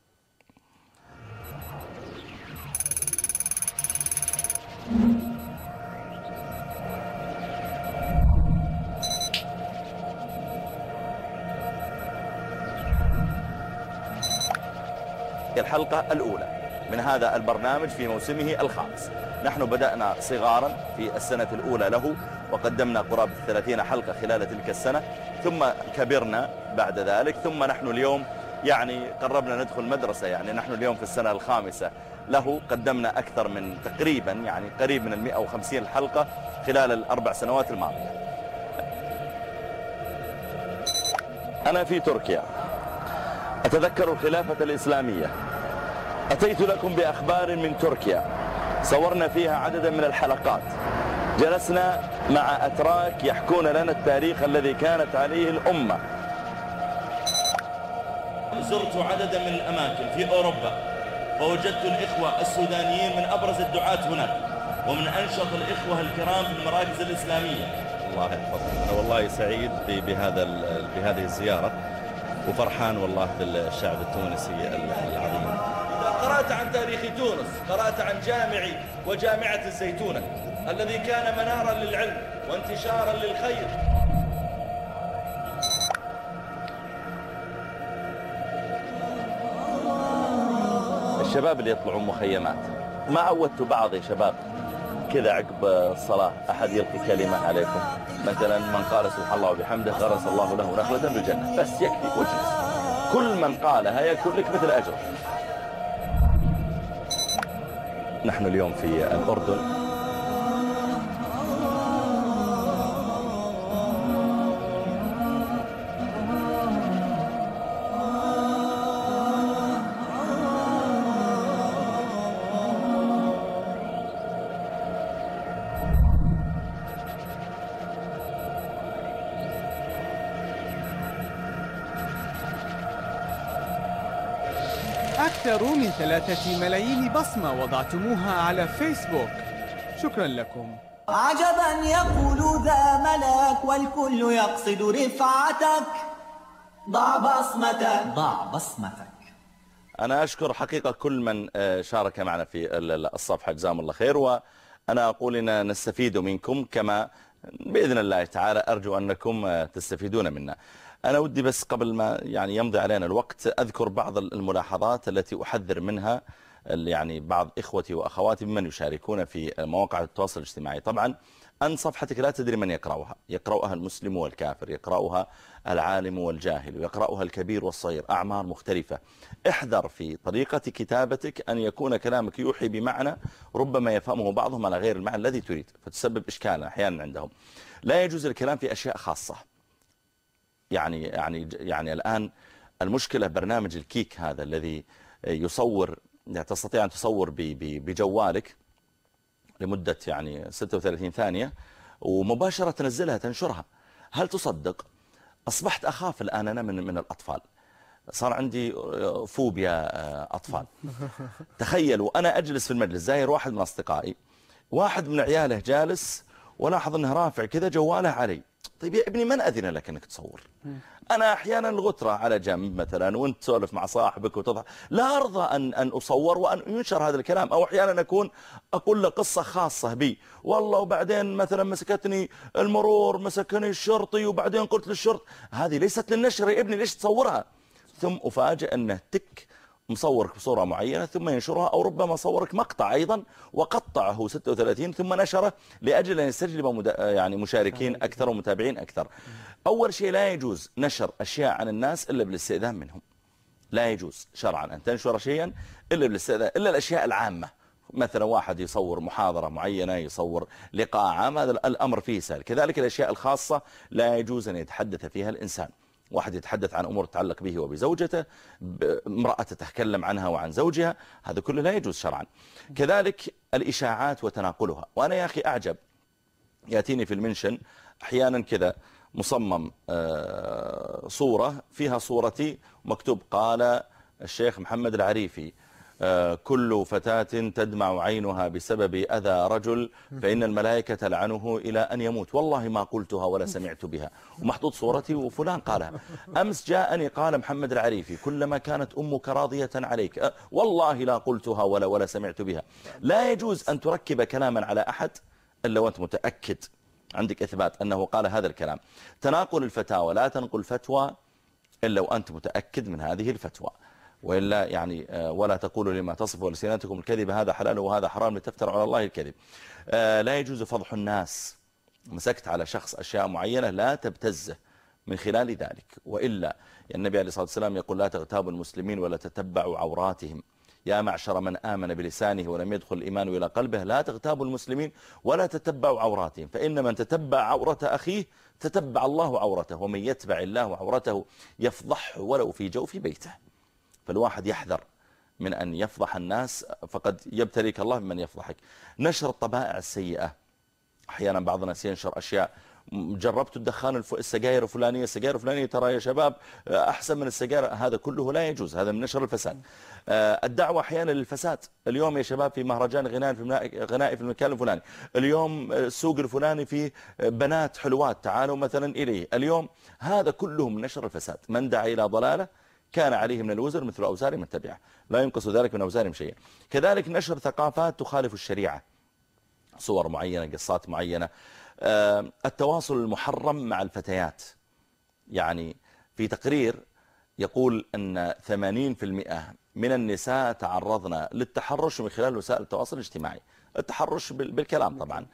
الحلقة الأولى من هذا البرنامج في موسمه الخامس. نحن بدأنا صغارا في السنة الأولى له وقدمنا قرابة ثلاثين حلقة خلال تلك السنة، ثم كبرنا بعد ذلك، ثم نحن اليوم يعني قربنا ندخل مدرسة، يعني نحن اليوم في السنة الخامسة له. قدمنا أكثر من تقريبا يعني قريب من المئة وخمسين حلقة خلال الأربع سنوات الماضية. أنا في تركيا أتذكر الخلافة الإسلامية، أتيت لكم بأخبار من تركيا صورنا فيها عددا من الحلقات، جلسنا مع أتراك يحكون لنا التاريخ الذي كانت عليه الأمة. زرت عددا من الأماكن في أوروبا فوجدت الإخوة السودانيين من أبرز الدعاة هناك ومن أنشط الإخوة الكرام في المراكز الإسلامية. الله يحفظكم. أنا والله سعيد بهذا بهذه الزيارة وفرحان والله بالشعب التونسي العظيم. إذا قرأت عن تاريخ تونس قرأت عن جامعي وجامعة الزيتونة الذي كان منارا للعلم وانتشارا للخير. الشباب اللي يطلعون مخيمات ما عودت بعض يا شباب كذا عقب الصلاة أحد يلقي كلمة عليكم، مثلا من قال سبحان الله وبحمده غرس الله له نخلة بالجنة، بس يكفي واجلس. كل من قالها يكون لك مثل أجر. نحن اليوم في الأردن، أكثر من ثلاثة ملايين بصمة وضعتموها على فيسبوك، شكرا لكم. عجبا يقول ذا ملك والكل يقصد رفعتك، ضع بصمتك ضع بصمتك. أنا أشكر حقيقة كل من شارك معنا في الصفحة، جزاهم الله خير، وأنا أقول إن نستفيد منكم كما بإذن الله تعالى أرجو أنكم تستفيدون منا. أنا ودي بس قبل ما يعني يمضي علينا الوقت أذكر بعض الملاحظات التي أحذر منها يعني بعض إخوتي وأخواتي ممن يشاركون في مواقع التواصل الاجتماعي. طبعا أن صفحتك لا تدري من يقرأها، يقرأها المسلم والكافر، يقرأها العالم والجاهل، ويقرأها الكبير والصغير، أعمار مختلفة. احذر في طريقة كتابتك أن يكون كلامك يوحي بمعنى ربما يفهمه بعضهم على غير المعنى الذي تريد فتسبب إشكالا أحيانا عندهم. لا يجوز الكلام في أشياء خاصة. يعني يعني يعني الآن المشكلة برنامج الكيك هذا الذي يصور، يعني تستطيع أن تصور بجوالك لمدة يعني ستة وثلاثين ثانية ومباشرة تنزلها تنشرها. هل تصدق أصبحت أخاف الآن أنا من من الأطفال، صار عندي فوبيا أطفال. تخيلوا أنا أجلس في المجلس زاير واحد من أصدقائي، واحد من عياله جالس ولاحظ أنه رافع كذا جواله علي. طيب يا ابني من أذن لك أنك تصور؟ أنا أحيانا الغترة على جنب مثلا وأنت تسولف مع صاحبك وتضحك، لا أرضى أن أن أصور وأن ينشر هذا الكلام. أو أحيانا أكون أقول له قصة خاصة بي، والله وبعدين مثلا مسكتني المرور، مسكني الشرطي، وبعدين قلت للشرط. هذه ليست للنشر يا ابني، ليش تصورها؟ ثم أفاجئ أنه تك مصورك بصورة معينة ثم ينشرها، أو ربما صورك مقطع أيضا وقطعه ستة وثلاثين ثم نشره لأجل أن يستجلب يعني مشاركين أكثر ومتابعين أكثر. أول شيء لا يجوز نشر أشياء عن الناس إلا بالاستئذان منهم. لا يجوز شرعا أن تنشر شيئا إلا بالاستئذان، إلا الأشياء العامة. مثلا واحد يصور محاضرة معينة، يصور لقاء عام، هذا الأمر فيه سهل. كذلك الأشياء الخاصة لا يجوز أن يتحدث فيها الإنسان، واحد يتحدث عن أمور تتعلق به وبزوجته، امرأة تتكلم عنها وعن زوجها، هذا كله لا يجوز شرعا. كذلك الإشاعات وتناقلها. وأنا يا أخي أعجب، يأتيني في المنشن أحيانا كذا مصمم صورة فيها صورتي مكتوب قال الشيخ محمد العريفي كل فتاة تدمع عينها بسبب أذى رجل فإن الملائكة تلعنه إلى أن يموت. والله ما قلتها ولا سمعت بها، ومحطوط صورتي وفلان قالها. أمس جاءني قال محمد العريفي كلما كانت أمك راضية عليك، والله لا قلتها ولا ولا سمعت بها. لا يجوز أن تركب كلاما على أحد إلا وأنت متأكد عندك إثبات أنه قال هذا الكلام. تناقل الفتاوى، لا تنقل فتوى إلا وأنت متأكد من هذه الفتوى، وإلا يعني ولا تقولوا لما تصف ألسنتكم الكذب هذا حلال وهذا حرام لتفتروا على الله الكذب. لا يجوز فضح الناس. مسكت على شخص أشياء معينة لا تبتزه من خلال ذلك، وإلا النبي عليه الصلاة والسلام يقول لا تغتابوا المسلمين ولا تتبعوا عوراتهم. يا معشر من آمن بلسانه ولم يدخل الإيمان إلى قلبه لا تغتابوا المسلمين ولا تتبعوا عوراتهم، فإن من تتبع عورة أخيه تتبع الله عورته، ومن يتبع الله عورته يفضحه ولو في جوف بيته. فالواحد يحذر من أن يفضح الناس، فقد يبتليك الله من يفضحك. نشر الطبائع السيئة، أحيانا بعض الناس ينشر أشياء، جربت الدخان السجاير الفلانية، السجاير الفلانية ترى يا شباب أحسن من السجاير، هذا كله لا يجوز، هذا من نشر الفساد. الدعوة أحيانا للفساد. اليوم يا شباب في مهرجان غنائي في غنائي في المكان الفلاني، اليوم السوق الفلاني في بنات حلوات تعالوا مثلا إليه، اليوم هذا كله من نشر الفساد. من دعا إلى ضلالة كان عليه من الوزر مثل أوزار من تبعه، لا ينقص ذلك من أوزارهم شيئا. كذلك نشر ثقافات تخالف الشريعة، صور معينة، قصات معينة. التواصل المحرم مع الفتيات، يعني في تقرير يقول أن ثمانين بالمئة من النساء تعرضن للتحرش من خلال وسائل التواصل الاجتماعي، التحرش بالكلام طبعا.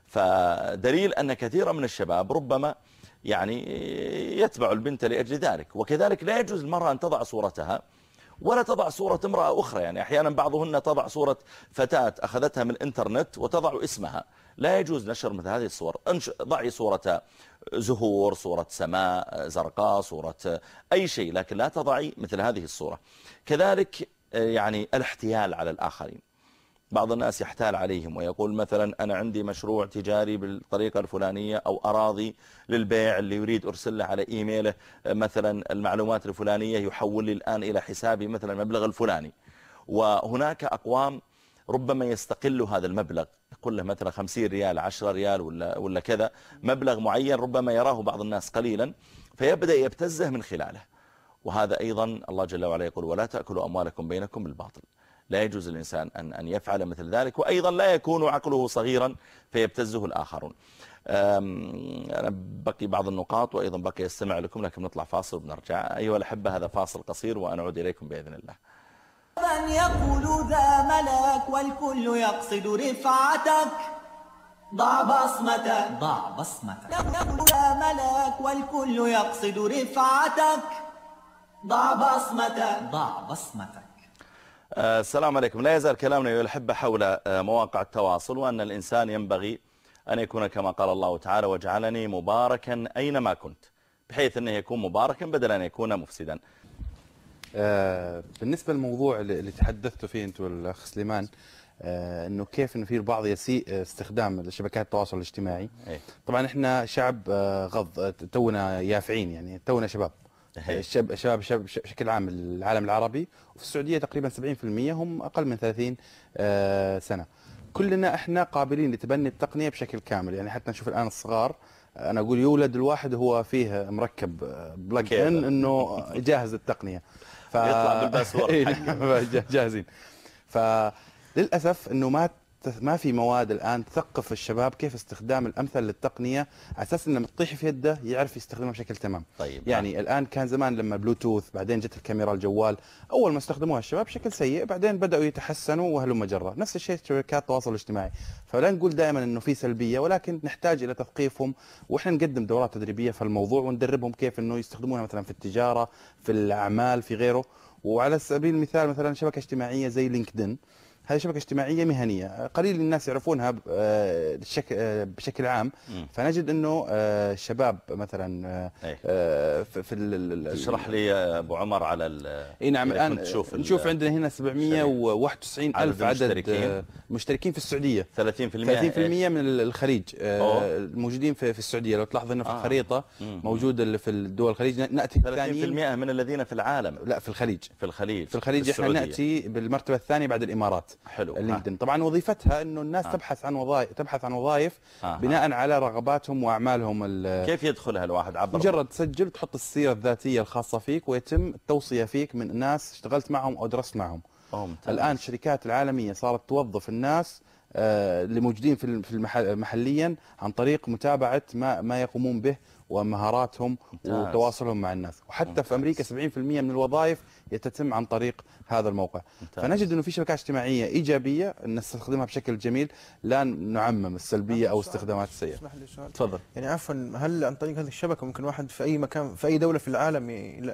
فدليل أن كثيرا من الشباب ربما يعني يتبع البنت لأجل ذلك. وكذلك لا يجوز المرأة أن تضع صورتها ولا تضع صورة امرأة أخرى، يعني أحيانا بعضهن تضع صورة فتاة أخذتها من الإنترنت وتضع اسمها، لا يجوز نشر مثل هذه الصور. ضعي صورة زهور، صورة سماء زرقاء، صورة أي شيء، لكن لا تضعي مثل هذه الصورة. كذلك يعني الاحتيال على الآخرين، بعض الناس يحتال عليهم ويقول مثلا أنا عندي مشروع تجاري بالطريقة الفلانية أو أراضي للبيع، اللي يريد أرسل له على إيميله مثلا المعلومات الفلانية يحول لي الآن إلى حسابي مثلا المبلغ الفلاني. وهناك أقوام ربما يستقل هذا المبلغ، يقول له مثلا خمسين ريال، عشرة ريال ولا, ولا كذا، مبلغ معين ربما يراه بعض الناس قليلا فيبدأ يبتزه من خلاله. وهذا أيضا الله جل وعلا يقول ولا تأكلوا أموالكم بينكم بالباطل. لا يجوز الإنسان أن أن يفعل مثل ذلك، وأيضا لا يكون عقله صغيرا فيبتزه الآخرون. أنا بقي بعض النقاط وأيضا بقي يستمع لكم، لكن نطلع فاصل وبنرجع. أيها الأحبة هذا فاصل قصير وأنعود إليكم بإذن الله. من يقول ذا ملك والكل يقصد رفعتك، ضع بصمتك ضع بصمتك. يقول ذا ملك والكل يقصد رفعتك، ضع بصمتك ضع بصمتك. السلام عليكم. لا يزال كلامنا أيها الأحبة حول مواقع التواصل، وأن الإنسان ينبغي أن يكون كما قال الله تعالى وجعلني مباركا أينما كنت، بحيث أنه يكون مباركا بدل أن يكون مفسدا. آه بالنسبة للموضوع اللي تحدثتوا فيه أنت والأخ سليمان، آه أنه كيف أنه في البعض يسيء استخدام شبكات التواصل الاجتماعي. أي. طبعا إحنا شعب آه غض، تونا يافعين، يعني تونا شباب. الشباب شباب شباب بشكل عام العالم العربي وفي السعودية تقريبا سبعين بالمئة هم أقل من ثلاثين آه سنة. كلنا إحنا قابلين لتبني التقنية بشكل كامل، يعني حتى نشوف الآن الصغار، أنا أقول يولد الواحد هو فيه مركب بلاج إن إنه جاهز التقنية، ف... يطلع بالباسورد جاهزين. فللأسف إنه ما ما في مواد الآن تثقف الشباب كيف استخدام الأمثل للتقنية، على أساس إنه لما تطيح في يده يعرف يستخدمها بشكل تمام. طيب. يعني الآن كان زمان لما بلوتوث، بعدين جت الكاميرا الجوال، أول ما استخدموها الشباب بشكل سيء، بعدين بدأوا يتحسنوا وهلم جرة. نفس الشيء شبكات التواصل الاجتماعي. فلا نقول دائما إنه في سلبية، ولكن نحتاج إلى تثقيفهم، وإحنا نقدم دورات تدريبية في الموضوع وندربهم كيف إنه يستخدمونها مثلا في التجارة، في الأعمال، في غيره. وعلى سبيل المثال مثلا شبكة اجتماعية زي لينكدين، هذه شبكة اجتماعية مهنية، قليل الناس يعرفونها بشكل عام. فنجد أنه الشباب مثلا في اشرح لي أبو عمر على اي نعم. الآن نشوف عندنا هنا سبعمئة وواحد وتسعين ألف عدد مشتركين. مشتركين في السعودية، ثلاثين بالمئة ثلاثين بالمئة من الخليج الموجودين في السعودية. لو تلاحظ أنه في الخريطة موجود في الدول الخليج نأتي ثلاثين بالمئة من الذين في العالم. لا في الخليج، في الخليج في الخليج احنا نأتي بالمرتبة الثانية بعد الإمارات. حلو. اللينكدين طبعا وظيفتها انه الناس آه. تبحث عن وظائف تبحث عن وظائف آه. بناء على رغباتهم واعمالهم. كيف يدخلها الواحد؟ عبر مجرد تسجل تحط السيره الذاتيه الخاصه فيك ويتم التوصيه فيك من ناس اشتغلت معهم او درست معهم. الان الشركات العالميه صارت توظف الناس آه اللي موجودين في المحل محليا عن طريق متابعه ما ما يقومون به ومهاراتهم ممتاز. وتواصلهم مع الناس. وحتى ممتاز. في امريكا سبعين بالمئة من الوظائف يتم عن طريق هذا الموقع. ممتاز. فنجد انه في شبكات اجتماعيه ايجابيه نستخدمها بشكل جميل، لا نعمم السلبيه او استخدامات السيئه. اسمح لي سؤال. تفضل. يعني عفوا، هل عن طريق هذه الشبكه ممكن واحد في اي مكان في اي دوله في العالم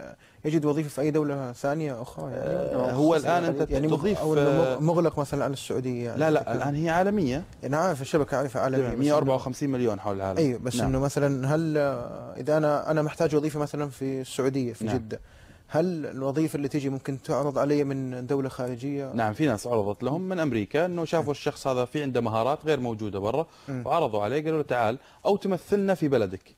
يجد وظيفه في اي دوله ثانيه اخرى؟ يعني آه هو الان انت يعني تضيف أو مغلق مثلا على السعوديه يعني. لا لا الان هي عالميه. انا عارف الشبكه عارفها عالميه مئة وأربعة وخمسين مليون حول العالم. ايوه بس نعم. انه مثلا هل اذا انا انا محتاج وظيفه مثلا في السعوديه في نعم. جده، هل الوظيفه اللي تيجي ممكن تعرض علي من دوله خارجيه؟ نعم في ناس عرضت لهم من امريكا انه شافوا الشخص هذا في عنده مهارات غير موجوده برا وعرضوا عليه قالوا له تعال او تمثلنا في بلدك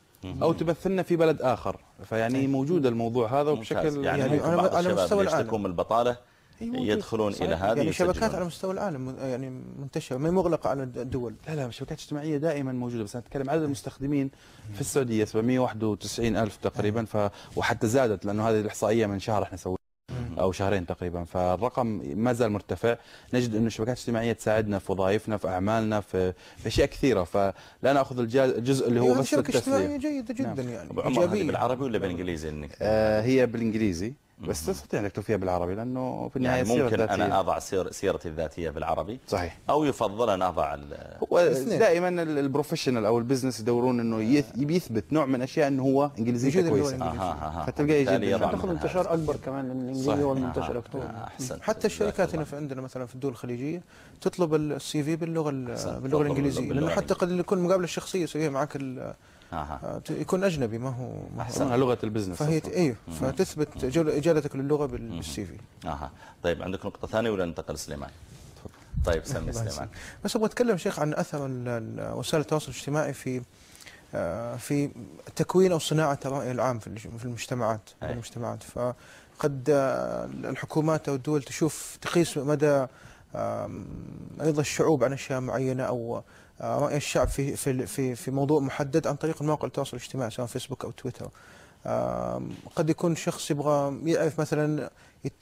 او تمثلنا في بلد اخر. فيعني موجود الموضوع هذا وبشكل يعني, يعني على على مستوى العالم يشتكون من البطاله يدخلون الى هذه يعني شبكات على مستوى العالم يعني منتشره ما مغلقه على الدول. لا لا شبكات اجتماعيه دائما موجوده، بس نتكلم عدد المستخدمين في السعوديه سبعمئة وواحد وتسعين ألف تقريبا. ف وحتى زادت لانه هذه الاحصائيه من شهر احنا سوينا او شهرين تقريبا، فالرقم ما زال مرتفع. نجد انه الشبكات الاجتماعيه تساعدنا في وظائفنا في اعمالنا في, في اشياء كثيره. فلا ناخذ الجزء اللي هو بس الشبكه الاجتماعيه جيده جدا نعم. يعني ايجابيه. بالعربي ولا بالانجليزي؟ انك آه هي بالانجليزي بس تستطيع انك تكتب بالعربي لانه في النهايه يعني ممكن انا اضع سير سيرتي الذاتيه بالعربي. صحيح. او يفضل ان اضع هو دائما البروفيشنال او البزنس يدورون انه يبي يثبت نوع من اشياء انه هو انجليزي كويس. فتلقى تاخذ انتشار اكبر كمان لان الانجليزي هو المنتشر اكثر. حتى الشركات هنا في عندنا مثلا في الدول الخليجيه تطلب السي في باللغه باللغه الانجليزيه، لانه حتى قد يكون المقابله الشخصيه يسويها معك آه. يكون اجنبي ما هو احسنها لغه البزنس. فهي ايوه فتثبت اجادتك للغه بالسي في. اها طيب عندك نقطه ثانيه ولا ننتقل سليمان؟ طيب سمي سليمان. بس ابغى اتكلم شيخ عن اثر وسائل التواصل الاجتماعي في في تكوين او صناعه الراي العام في المجتمعات في المجتمعات. فقد الحكومات او الدول تشوف تقيس مدى رضا الشعوب عن اشياء معينه او رأي الشعب في في في في موضوع محدد عن طريق مواقع التواصل الاجتماعي سواء فيسبوك او تويتر. قد يكون شخص يبغى يعرف مثلا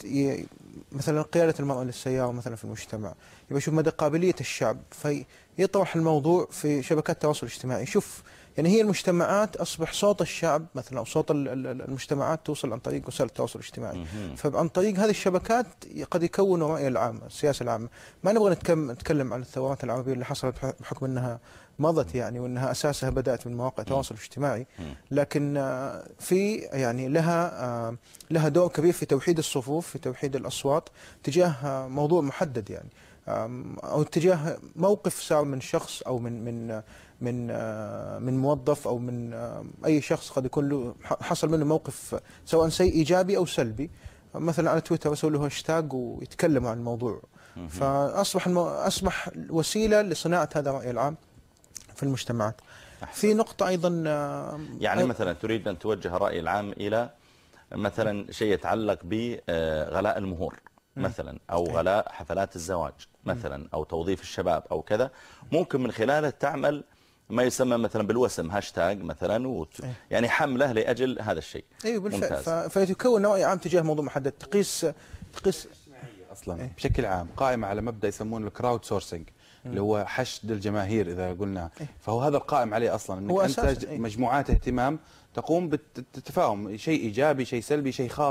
مثلا قياده المراه للسياره مثلا في المجتمع، يبغى يشوف مدى قابليه الشعب فيطرح الموضوع في شبكات التواصل الاجتماعي. شوف يعني هي المجتمعات اصبح صوت الشعب مثلا او صوت المجتمعات توصل عن طريق وسائل التواصل الاجتماعي. فعن طريق هذه الشبكات قد يكونوا الراي العام السياسه العامه. ما نبغى نتكلم عن الثورات العربيه اللي حصلت بحكم انها مضت يعني وانها اساسها بدات من مواقع التواصل الاجتماعي، لكن في يعني لها لها دور كبير في توحيد الصفوف في توحيد الاصوات تجاه موضوع محدد يعني او تجاه موقف صار من شخص او من من من من موظف او من اي شخص قد يكون له حصل منه موقف سواء سيء ايجابي او سلبي. مثلا على تويتر اسوي له هاشتاج ويتكلموا عن الموضوع. فاصبح المو... اصبح وسيله لصناعه هذا الراي العام في المجتمعات. في نقطه ايضا يعني مثلا تريد ان توجه الراي العام الى مثلا شيء يتعلق بغلاء المهور مثلا او غلاء حفلات الزواج مثلا او توظيف الشباب او كذا، ممكن من خلاله تعمل ما يسمى مثلا بالوسم هاشتاج مثلا وت... يعني حمله لاجل هذا الشيء. ايوه بالفعل. فيتكون راي عام تجاه موضوع محدد تقيس تقيس اصلا أيه؟ بشكل عام قائمه على مبدا يسمونه الكراود سورسنج اللي هو حشد الجماهير اذا قلنا. أيه؟ فهو هذا القائم عليه اصلا انك انت أيه؟ مجموعات اهتمام تقوم بالتفاهم شيء ايجابي شيء سلبي شيء خاص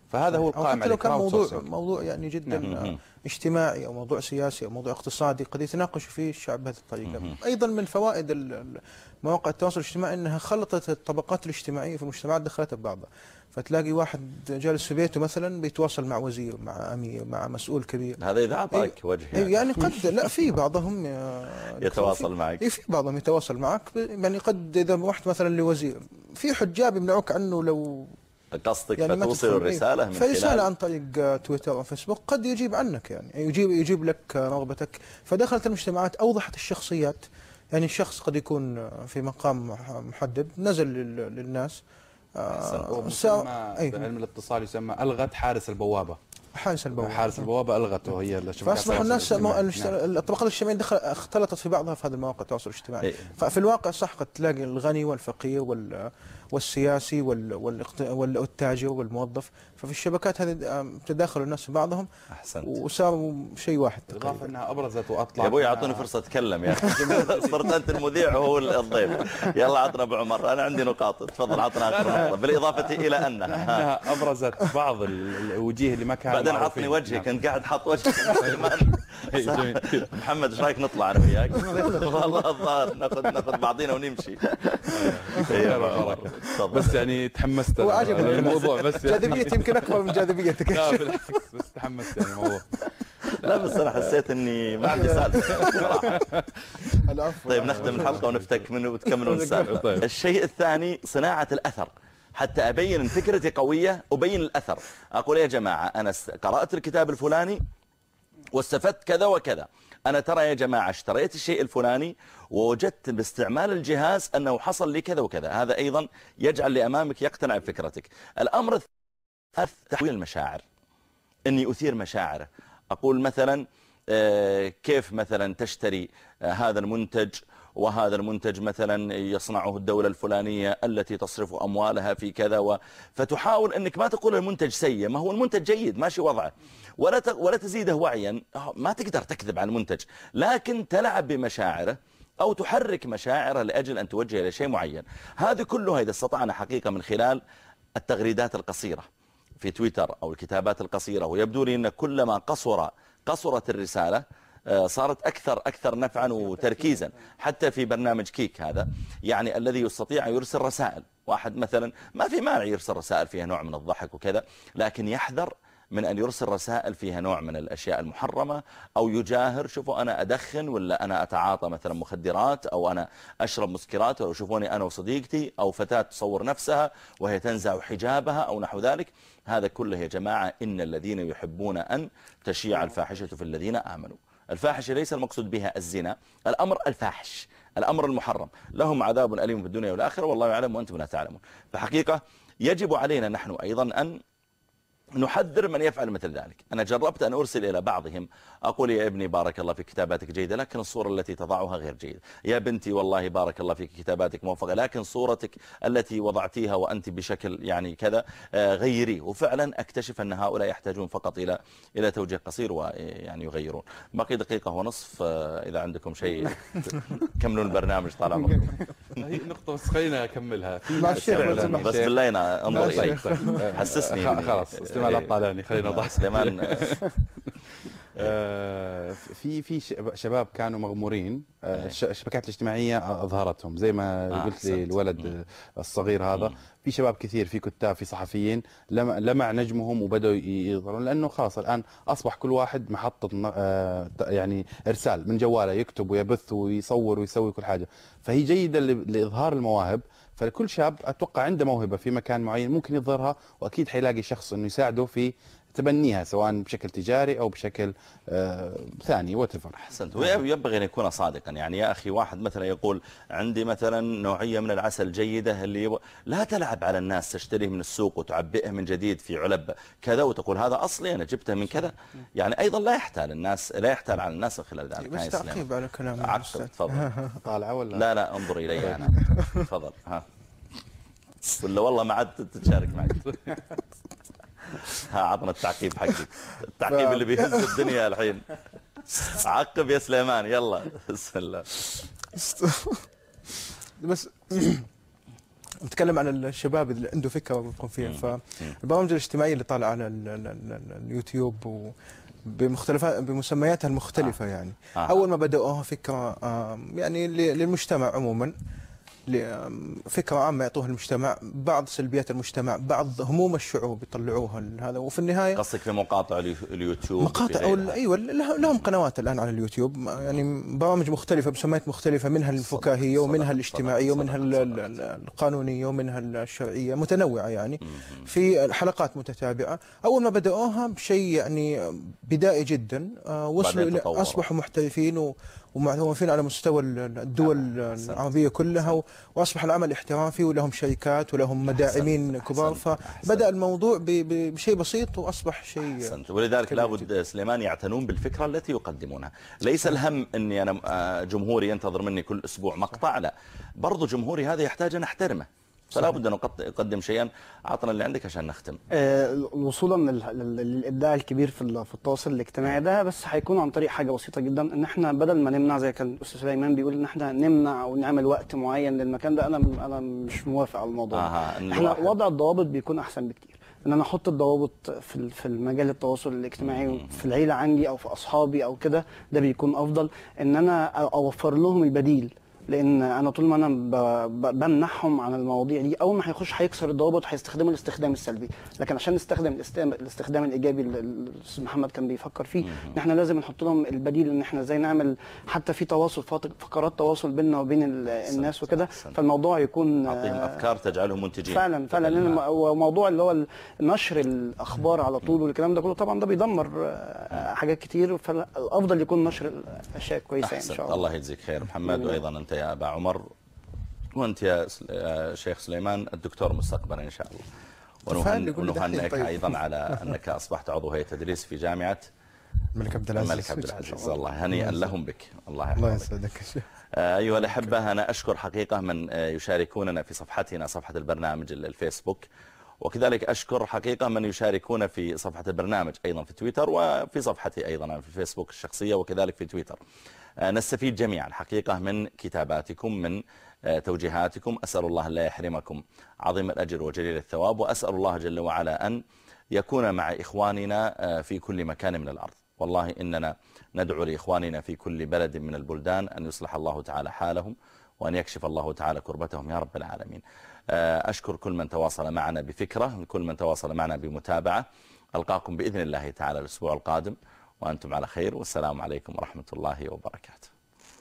فهذا هو القائم عليه. كان موضوع crowdsourcing. موضوع يعني جدا نعم. اجتماعي او موضوع سياسي او موضوع اقتصادي قد يتناقش فيه الشعب بهذه الطريقه. ايضا من فوائد مواقع التواصل الاجتماعي انها خلطت الطبقات الاجتماعيه في المجتمعات، دخلتها ببعضها. فتلاقي واحد جالس في بيته مثلا بيتواصل مع وزير، مع امير، مع مسؤول كبير. هذا اذا اعطاك وجه يعني. يعني قد لا في بعضهم يتواصل معك، في بعضهم يتواصل معك، يعني قد اذا رحت مثلا لوزير في حجاب يمنعوك عنه لو قصدك يعني فتوصل الرسالة من خلال فرسالة عن طريق تويتر أو فيسبوك قد يجيب عنك، يعني يجيب يجيب لك رغبتك. فدخلت المجتمعات، أوضحت الشخصيات. يعني الشخص قد يكون في مقام محدد نزل للناس. هو مسمى بعلم الاتصال يسمى ألغت حارس البوابة. حارس البوابة حارس البوابة ألغته هي الشبكات. فأصبحوا الناس الطبقات الاجتماعية دخل اختلطت في بعضها في هذه المواقع التواصل الاجتماعي. ففي الواقع صح قد تلاقي الغني والفقير وال والسياسي والتاجر والموظف. ففي الشبكات هذه تداخل الناس في بعضهم. أحسنت. وصاروا شيء واحد. إضافة أنها أبرزت وأطلع. يا أبوي أعطوني فرصة أتكلم يا أخي. صرت أنت المذيع وهو الضيف. يلا عطنا أبو عمر، أنا عندي نقاط، تفضل عطنا آخر نقطة بالإضافة إلى أنها أنها أبرزت بعض الوجيه اللي ما كان. بعدين عطني وجهك، أنت قاعد حاط وجهك. محمد إيش رايك نطلع أنا وياك؟ والله الظاهر ناخذ ناخذ بعضينا ونمشي. بس يعني تحمست الموضوع، بس جاذبيتي يمكن اكبر من جاذبيتك. لا بالعكس، بس تحمست يعني الموضوع. لا بس انا حسيت اني ما عندي سالفه صراحه. طيب نختم الحلقه ونفتك منه وتكملون السالفه. الشيء الثاني صناعه الاثر، حتى ابين ان فكرتي قويه ابين الاثر. اقول يا جماعه انا قرات الكتاب الفلاني واستفدت كذا وكذا، أنا ترى يا جماعة اشتريت الشيء الفلاني ووجدت باستعمال الجهاز أنه حصل لي كذا وكذا. هذا أيضا يجعل اللي أمامك يقتنع بفكرتك. الأمر الثالث تحويل المشاعر، أني أثير مشاعره. أقول مثلا كيف مثلا تشتري هذا المنتج، وهذا المنتج مثلا يصنعه الدولة الفلانية التي تصرف أموالها في كذا و... فتحاول أنك ما تقول المنتج سيء، ما هو المنتج جيد ماشي وضعه، ولا ت... ولا تزيده وعيا، ما تقدر تكذب عن المنتج، لكن تلعب بمشاعره أو تحرك مشاعره لأجل أن توجه إلى شيء معين. هذه كلها إذا استطعنا حقيقة من خلال التغريدات القصيرة في تويتر أو الكتابات القصيرة، ويبدو لي أن كلما قصر قصرت الرسالة صارت أكثر أكثر نفعا وتركيزا. حتى في برنامج كيك هذا يعني الذي يستطيع أن يرسل رسائل، واحد مثلا ما في مانع يرسل رسائل فيها نوع من الضحك وكذا، لكن يحذر من أن يرسل رسائل فيها نوع من الأشياء المحرمة، أو يجاهر شوفوا أنا أدخن ولا أنا أتعاطى مثلا مخدرات أو أنا أشرب مسكرات، أو شوفوني أنا وصديقتي، أو فتاة تصور نفسها وهي تنزع حجابها أو نحو ذلك. هذا كله يا جماعة إن الذين يحبون أن تشيع الفاحشة في الذين آمنوا. الفاحشة ليس المقصود بها الزنا، الأمر الفاحش، الأمر المحرم، لهم عذاب أليم في الدنيا والآخرة والله يعلم وأنتم لا تعلمون. فحقيقة يجب علينا نحن أيضا أن نحذر من يفعل مثل ذلك. أنا جربت أن أرسل إلى بعضهم أقول يا ابني بارك الله فيك كتاباتك جيدة لكن الصورة التي تضعها غير جيدة، يا بنتي والله بارك الله فيك كتاباتك موفقة لكن صورتك التي وضعتيها وأنت بشكل يعني كذا غيري. وفعلا أكتشف أن هؤلاء يحتاجون فقط إلى إلى توجيه قصير ويعني يغيرون. باقي دقيقة ونصف، إذا عندكم شيء كملون البرنامج طال عمركم. هي نقطة بس خلينا أكملها بس بالله انظر إلي حسسني خلاص استمع لا طالعني خلينا نضحك. سليمان في في شباب كانوا مغمورين، الشبكات الاجتماعية أظهرتهم زي ما آه قلت لي الولد مم. الصغير هذا. مم. في شباب كثير، في كتاب، في صحفيين لمع نجمهم وبدأوا يظهرون، لأنه خلاص الآن أصبح كل واحد محطة يعني إرسال من جواله، يكتب ويبث ويصور ويسوي كل حاجة. فهي جيدة لإظهار المواهب. فلكل شاب أتوقع عنده موهبة في مكان معين ممكن يظهرها، وأكيد حيلاقي شخص إنه يساعده في تبنيها سواء بشكل تجاري أو بشكل آه ثاني واتفر. أحسنت. وينبغي أن يكون صادقا. يعني يا أخي واحد مثلا يقول عندي مثلا نوعية من العسل جيدة اللي يب... لا تلعب على الناس، تشتريه من السوق وتعبئه من جديد في علب كذا وتقول هذا أصلي أنا جبته من كذا. يعني أيضا لا يحتال الناس، لا يحتال على الناس من خلال ذلك. بس تعقيب على كلام عقب تفضل. طالعة ولا لا لا انظر إلي أنا تفضل. ها ولا والله ما عاد تتشارك معك. ها عطنا التعقيب حقك، التعقيب اللي بيهز الدنيا الحين. عقب يا سليمان يلا بسم الله. بس نتكلم عن الشباب اللي عنده فكره ويقوم فيها. فالبرامج الاجتماعيه اللي طالعه على اليوتيوب بمختلفات بمسمياتها المختلفه يعني آه. اول ما بداوها فكره يعني للمجتمع عموما، فكره عامه يعطوها المجتمع، بعض سلبيات المجتمع، بعض هموم الشعوب يطلعوها هذا. وفي النهايه قصدك في مقاطع اليوتيوب؟ مقاطع أو ايوه لهم قنوات الان على اليوتيوب، يعني برامج مختلفه بمسميات مختلفه، منها الفكاهيه ومنها الاجتماعيه ومنها القانونيه ومنها الشرعيه، متنوعه يعني في حلقات متتابعه. اول ما بداوها بشيء يعني بدائي جدا، وصلوا الى اصبحوا محترفين ومعروفين على مستوى الدول العربية كلها، وأصبح العمل احترافي ولهم شركات ولهم مداعمين كبار. فبدأ الموضوع بشيء بسيط وأصبح شيء. ولذلك لابد سليمان يعتنون بالفكرة التي يقدمونها. ليس الهم أني أنا جمهوري ينتظر مني كل أسبوع مقطع، لا، برضو جمهوري هذا يحتاج أن أحترمه، فلا بد أن نقدم شيئا. أعطنا اللي عندك عشان نختم. آه وصولا للإبداع الكبير في في التواصل الاجتماعي ده، بس هيكون عن طريق حاجة بسيطة جدا، إن إحنا بدل ما نمنع زي كان الأستاذ سليمان بيقول إن إحنا نمنع أو نعمل وقت معين للمكان ده، أنا أنا مش موافق على الموضوع آه ده. إحنا وضع الضوابط بيكون أحسن بكتير، إن أنا أحط الضوابط في في المجال التواصل الاجتماعي في العيلة عندي أو في أصحابي أو كده، ده بيكون أفضل. إن أنا أوفر لهم البديل، لان انا طول ما انا بمنحهم عن المواضيع دي، اول ما هيخش هيكسر الضوابط هيستخدموا الاستخدام السلبي. لكن عشان نستخدم الاستخدام الايجابي اللي الاستاذ محمد كان بيفكر فيه، ان احنا لازم نحط لهم البديل، ان احنا ازاي نعمل حتى في تواصل، فقرات تواصل بيننا وبين الناس وكده، فالموضوع يكون اعطيهم افكار تجعلهم منتجين فعلا فعلا. لان موضوع اللي هو نشر الاخبار على طول والكلام ده كله طبعا ده بيدمر حاجات كتير، فالافضل يكون نشر الاشياء كويسه ان شاء الله. الله يجزيك خير محمد، وايضا انت يا أبا عمر، وأنت يا شيخ سليمان الدكتور مستقبلا إن شاء الله. ونهنئك أيضا على أنك أصبحت عضو هيئة تدريس في جامعة الملك عبد العزيز. الملك عبد العزيز. الله هنيئا لهم بك. الله الله يسعدك. أيها الأحبة، أنا أشكر حقيقة من يشاركوننا في صفحتنا، صفحة البرنامج الفيسبوك، وكذلك أشكر حقيقة من يشاركون في صفحة البرنامج أيضا في تويتر، وفي صفحتي أيضا في الفيسبوك الشخصية وكذلك في تويتر. نستفيد جميعا حقيقة من كتاباتكم، من توجيهاتكم. أسأل الله لا يحرمكم عظيم الأجر وجليل الثواب، وأسأل الله جل وعلا أن يكون مع إخواننا في كل مكان من الأرض. والله إننا ندعو لإخواننا في كل بلد من البلدان أن يصلح الله تعالى حالهم، وأن يكشف الله تعالى كربتهم يا رب العالمين. أشكر كل من تواصل معنا بفكرة، كل من تواصل معنا بمتابعة. ألقاكم بإذن الله تعالى الأسبوع القادم وأنتم على خير، والسلام عليكم ورحمة الله وبركاته.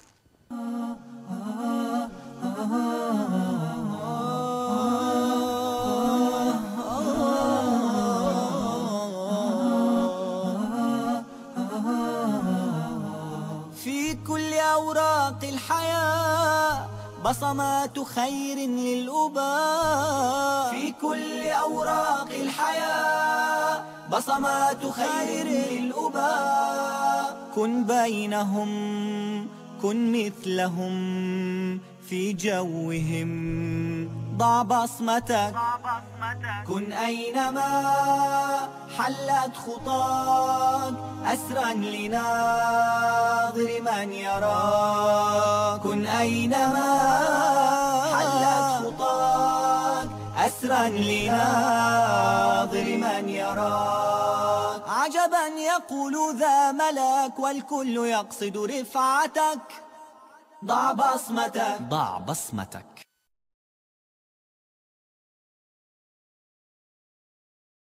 في كل أوراق الحياة بصمات خير للأباء، في كل أوراق الحياة بصمات خير للأباء. كن بينهم، كن مثلهم في جوهم، ضع بصمتك، كن أينما حلت خطاك أسرا لناظر من يراك. كن أينما حلت خطاك أسرا لناظر من يراك. عجبا يقول ذا ملك والكل يقصد رفعتك، ضع بصمتك، ضع بصمتك.